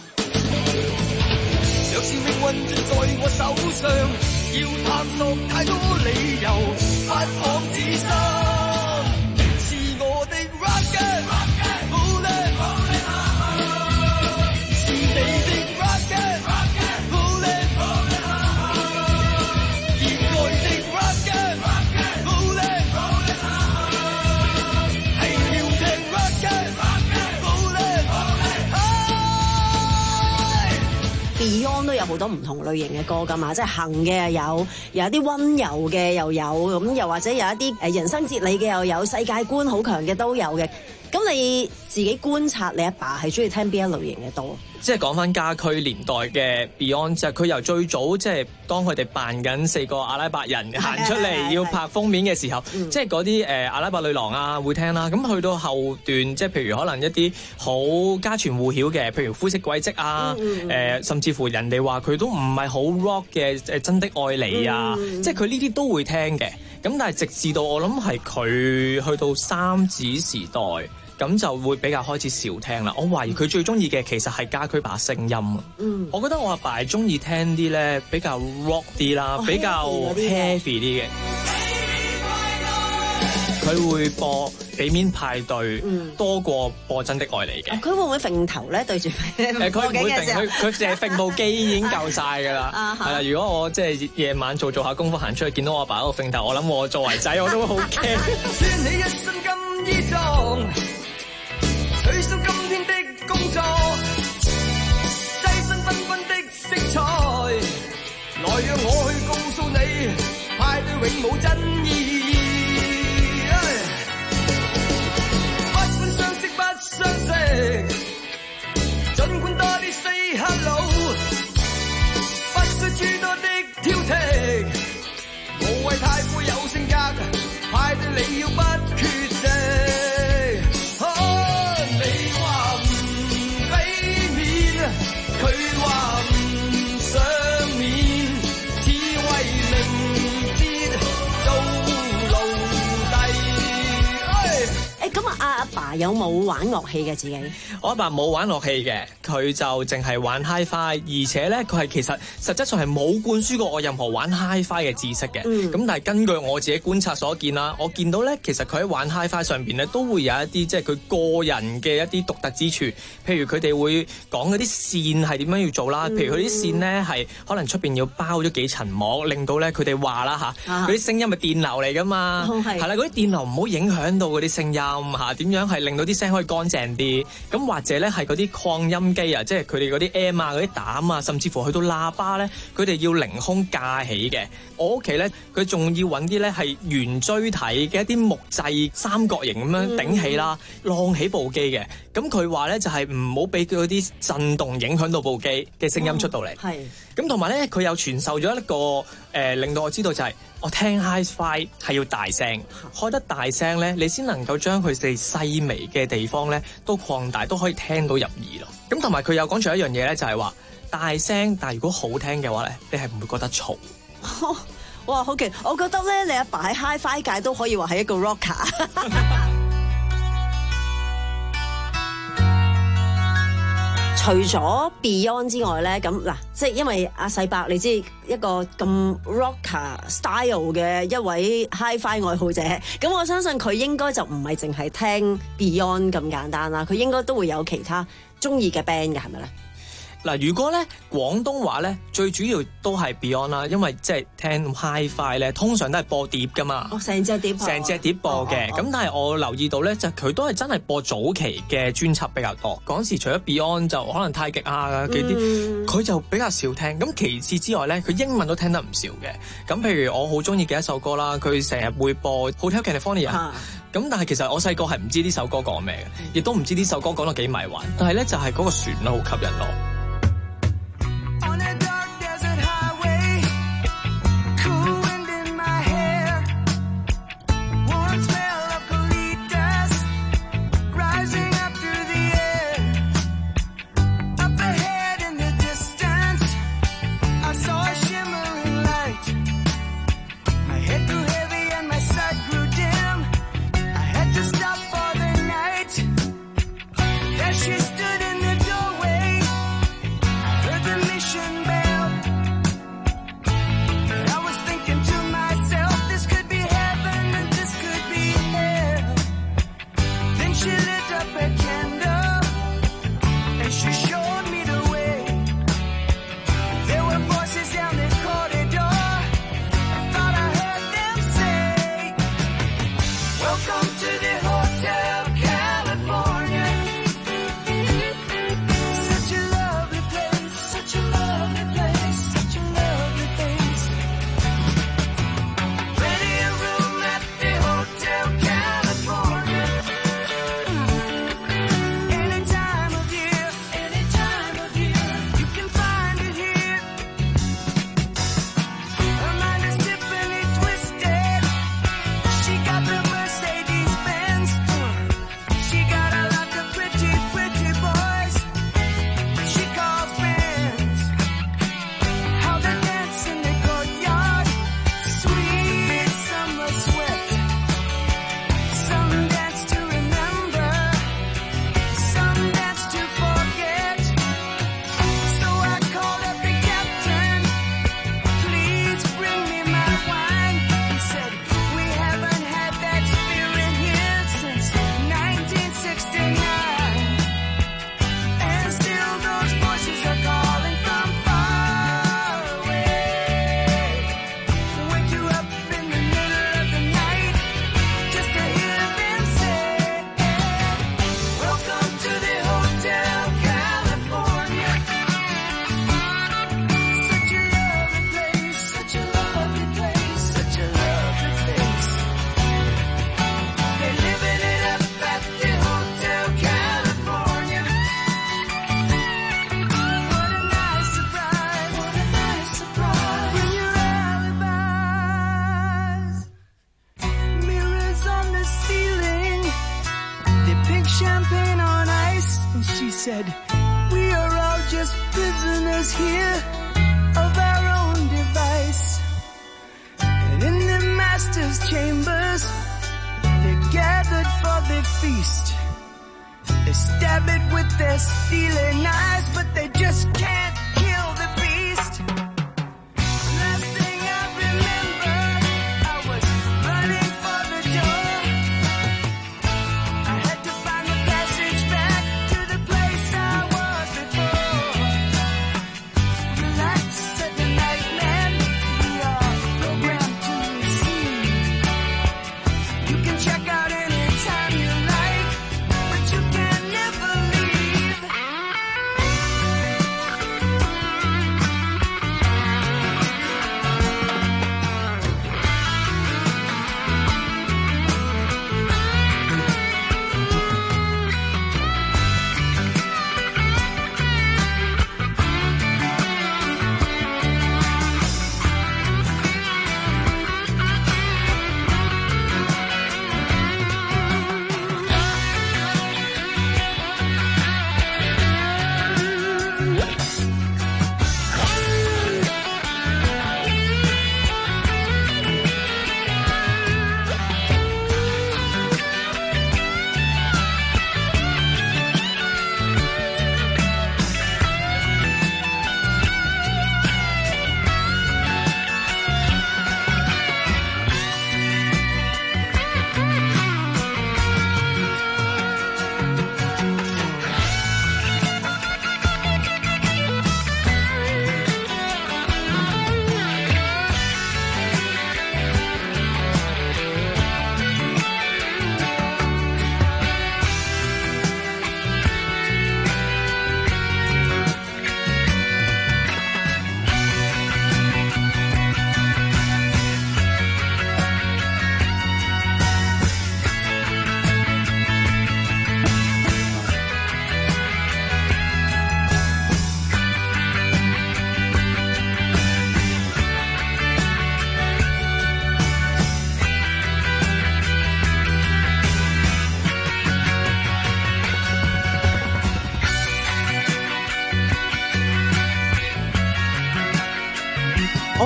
若是命運盡在我手上，要探索太多理由，不枉此生。是我的 rocket， bullet， 是你的 rocket， bullet， 熱愛的 rocket， bullet， 係要聽 rocket， bullet。 Beyond 都有好多唔同類型嘅歌噶嘛，即係行嘅又有，有一啲溫柔嘅又有，咁又或者有一啲誒人生哲理嘅又有，世界觀好強嘅都有嘅。咁你自己觀察你阿爸係中意聽邊一類型嘅多？ 即係講翻家駒年代嘅 Beyond， 就係佢由最早即係當佢哋扮緊四個阿拉伯人行出嚟要拍封面嘅時候，即係嗰啲誒阿拉伯女郎啊會聽啦。咁去到後段，即係譬如可能一啲好家傳戶曉嘅，譬如灰色軌跡啊，誒、嗯呃、甚至乎人哋話佢都唔係好 rock 嘅誒真的愛你啊，嗯、即係佢呢啲都會聽嘅。咁但係直至到我諗係佢去到三子時代。咁就會比較開始少聽啦。我懷疑佢最中意嘅其實係家駒把聲音。嗯，我覺得我阿爸係中意聽啲咧比較 rock 啲啦，哦、比較 heavy 啲嘅。佢會播俾面派對、嗯、多過播真的愛你嘅。佢、 哦、會唔會揈頭咧對住？誒， 佢唔會揈，佢佢淨係揈部機已經夠晒㗎啦。係啦，如果我即係夜晚做做下功夫行出去，見到我阿爸喺度揈頭，我諗我作為仔我都會好驚。 取消今天的工作，擠身繽紛的色彩，來讓我去告訴你，派對永冇真意。不管相識不相識，儘管多啲 say hello， 不需諸多的挑剔，無謂太富有性格，派對你要不缺席。佢話唔想面，只為明節做奴隸。誒，咁啊，阿阿爸有冇玩樂器嘅自己？ 我阿爸冇玩樂器嘅，佢就淨係玩 Hi-Fi， 而且咧佢係其實實質上係冇灌輸過我任何玩 Hi-Fi 嘅知識嘅。咁、嗯、但係根據我自己觀察所見啦，我見到咧其實佢喺玩 Hi-Fi 上邊咧都會有一啲即係佢個人嘅一啲獨特之處，譬如佢哋會講嗰啲線係點樣要做啦，譬如佢啲線咧係可能出邊要包咗幾層膜，令到咧佢哋話啦嚇，嗰啲聲音係電流嚟噶嘛，係啦，嗰啲電流唔好影響到嗰啲聲音嚇，點樣係令到啲聲可以乾淨啲，咁或者咧係嗰啲擴音機啊，即係佢哋嗰啲 M 啊、嗰啲膽啊，甚至乎去到喇叭咧，佢哋要凌空架起嘅。我屋企咧，佢仲要揾啲咧係圓錐體嘅一啲木製三角形咁樣頂起啦，晾起部機嘅。咁佢話咧就係唔好俾佢嗰啲震動影響到部機嘅聲音出到嚟。係、哦。咁同埋咧，佢又傳授咗一個誒、呃，令到我知道就係、是、我聽 Hi-Fi 係要大聲，開得大聲咧，你先能夠將佢哋細微嘅地方咧都擴大，都可以聽到入耳咯。咁同埋佢又講咗一樣嘢咧，就係話大聲，但係如果好聽嘅話咧，你係唔會覺得嘈。 哇，好勁！我覺得咧，你阿爸喺 Hi-Fi 界都可以話係一個 rocker。除咗 Beyond 之外咧，咁嗱，即係因為阿世伯，你知一個咁 rocker style 嘅一位 Hi-Fi 愛好者，咁我相信佢應該就唔係淨係聽 Beyond 咁簡單啦，佢應該都會有其他中意嘅 band 嘅，係咪咧？ 嗱，如果咧廣東話咧，最主要都係 Beyond 啦，因為即係聽 Hi-Fi 咧，通常都係播碟噶嘛。 哦，成隻碟播。成隻碟播嘅，咁、哦哦、但係我留意到咧，就佢都係真係播早期嘅專輯比較多。嗰時除咗 Beyond 就可能太極啊嗰啲，佢、嗯、就比較少聽。咁其次之外咧，佢英文都聽得唔少嘅。咁譬如我好中意嘅一首歌啦，佢成日會播 Hotel California。咁但係其實我細個係唔知呢首歌講咩嘅，亦都唔知呢首歌講到幾迷幻。但係咧就係嗰個旋律好吸引我。 We are all just prisoners here of our own device. And in the master's chambers, they're gathered for the feast. They stab it with their steely knives, but they just can't kill the beast. Last thing I remember, I was running for the door. I had to find the passage back to the place I was before. Relax, said the nightman, we are programmed to receive. You can check out anytime you like, but you can never leave.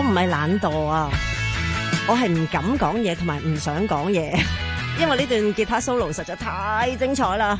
唔係懶惰啊，我係唔敢講嘢同埋唔想講嘢，因為呢段吉他 solo 實在太精彩啦。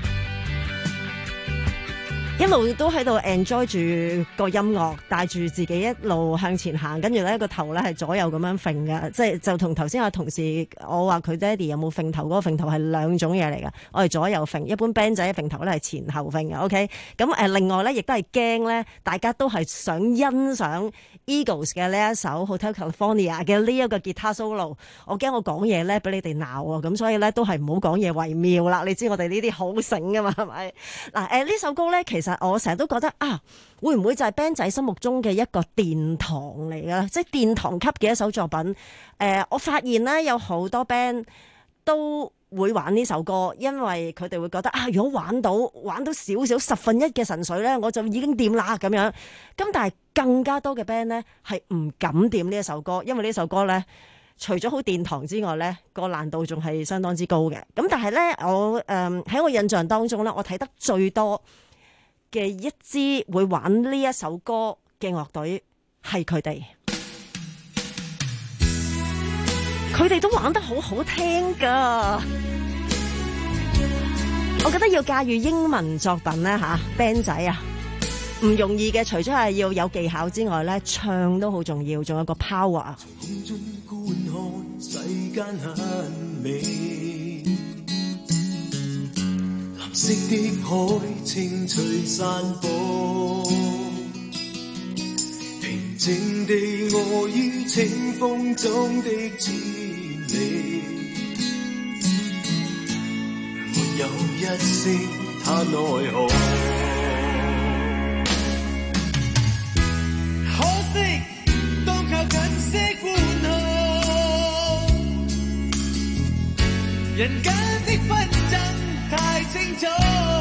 一路都喺度 enjoy 住個音樂，帶住自己一路向前行，跟住咧個頭咧係左右咁樣揈嘅，即係就同頭先阿同事我話佢爹哋有冇揈頭，嗰個揈頭係兩種嘢嚟嘅，我係左右揈，一般 band 仔揈頭咧係前後揈嘅 ，OK， 咁誒另外咧亦都係驚咧，大家都係想欣賞 Eagles 嘅呢一首 Hotel California 嘅呢一個吉他 solo， 我驚我講嘢咧俾你哋鬧啊，咁所以咧都係唔好講嘢為妙啦，你知我哋呢啲好醒噶嘛，係咪？嗱誒呢首歌咧其實我成日都覺得啊，會唔會就係 band 仔心目中嘅一個殿堂嚟㗎？即係殿堂級嘅一首作品。誒、呃，我發現咧有好多 band 都會玩呢首歌，因為佢哋會覺得啊，如果玩到玩到少少十分一嘅神水咧，我就已經掂啦咁樣。咁但係更加多嘅 band 咧係唔敢掂呢一首歌，因為呢首歌咧除咗好殿堂之外咧，個難度仲係相當之高嘅。咁但係咧，我誒喺、呃、我印象當中咧，我睇得最多嘅一支會玩呢一首歌嘅樂隊係佢哋，佢哋都玩得好好聽噶。我覺得要駕馭英文作品咧吓 band 仔啊，唔容易嘅。除咗係要有技巧之外咧，唱都好重要，仲有個 power。 從空中觀看世間很美，藍色的海清脆散播，平靜地臥於清風中的千里，沒有一聲嘆奈何。可惜當靠近些觀看，人間的紛爭太清楚，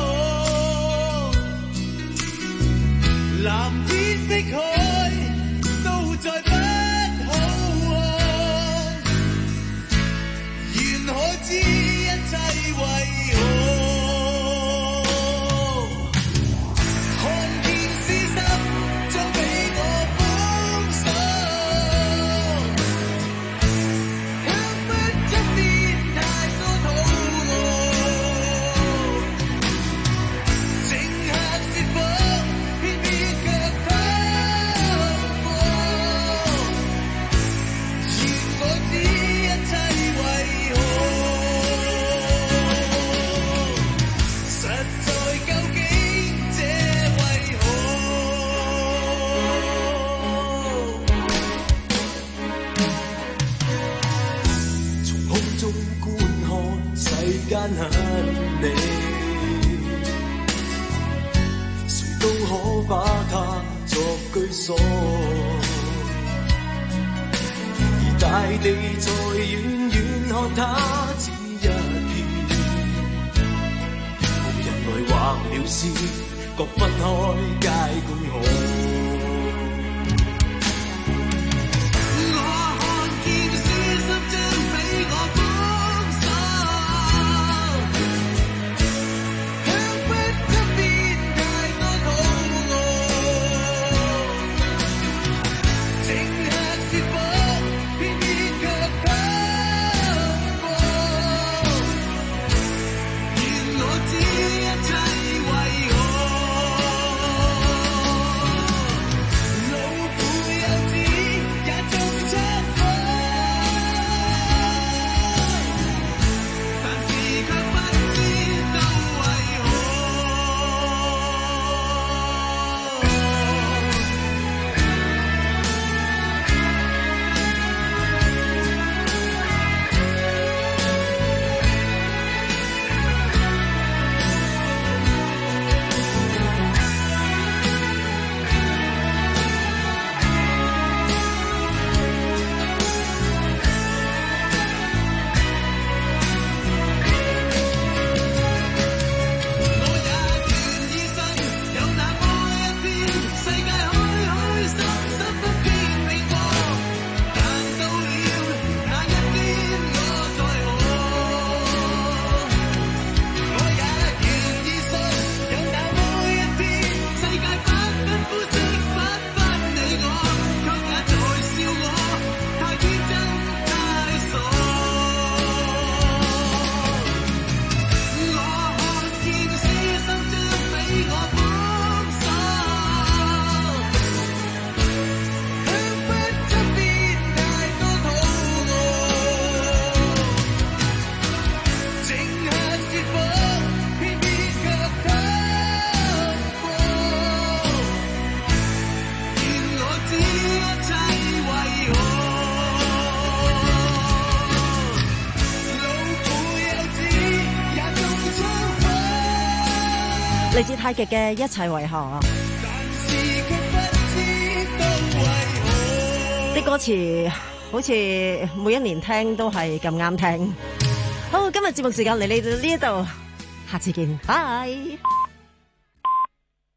藍天碧海都再不好看，願可知一切為何。看見事實將俾我封鎖，香不出邊太多肚餓，剩下是否偏偏卻不過，願我知一切為何。實在究竟這為何？從空中觀看世間很美，誰都可把它作居所，而大地在遠遠看它只一片，無人來畫了線，各分開皆公可。我看見事實將俾我封鎖，香不出邊太多肚餓，剩下是否偏偏卻不過，願我知一切為何。 嚟自太極嘅一切為何？啲歌詞好似每一年聽都係咁啱聽。好，今日節目時間嚟到呢一度，下次見，拜。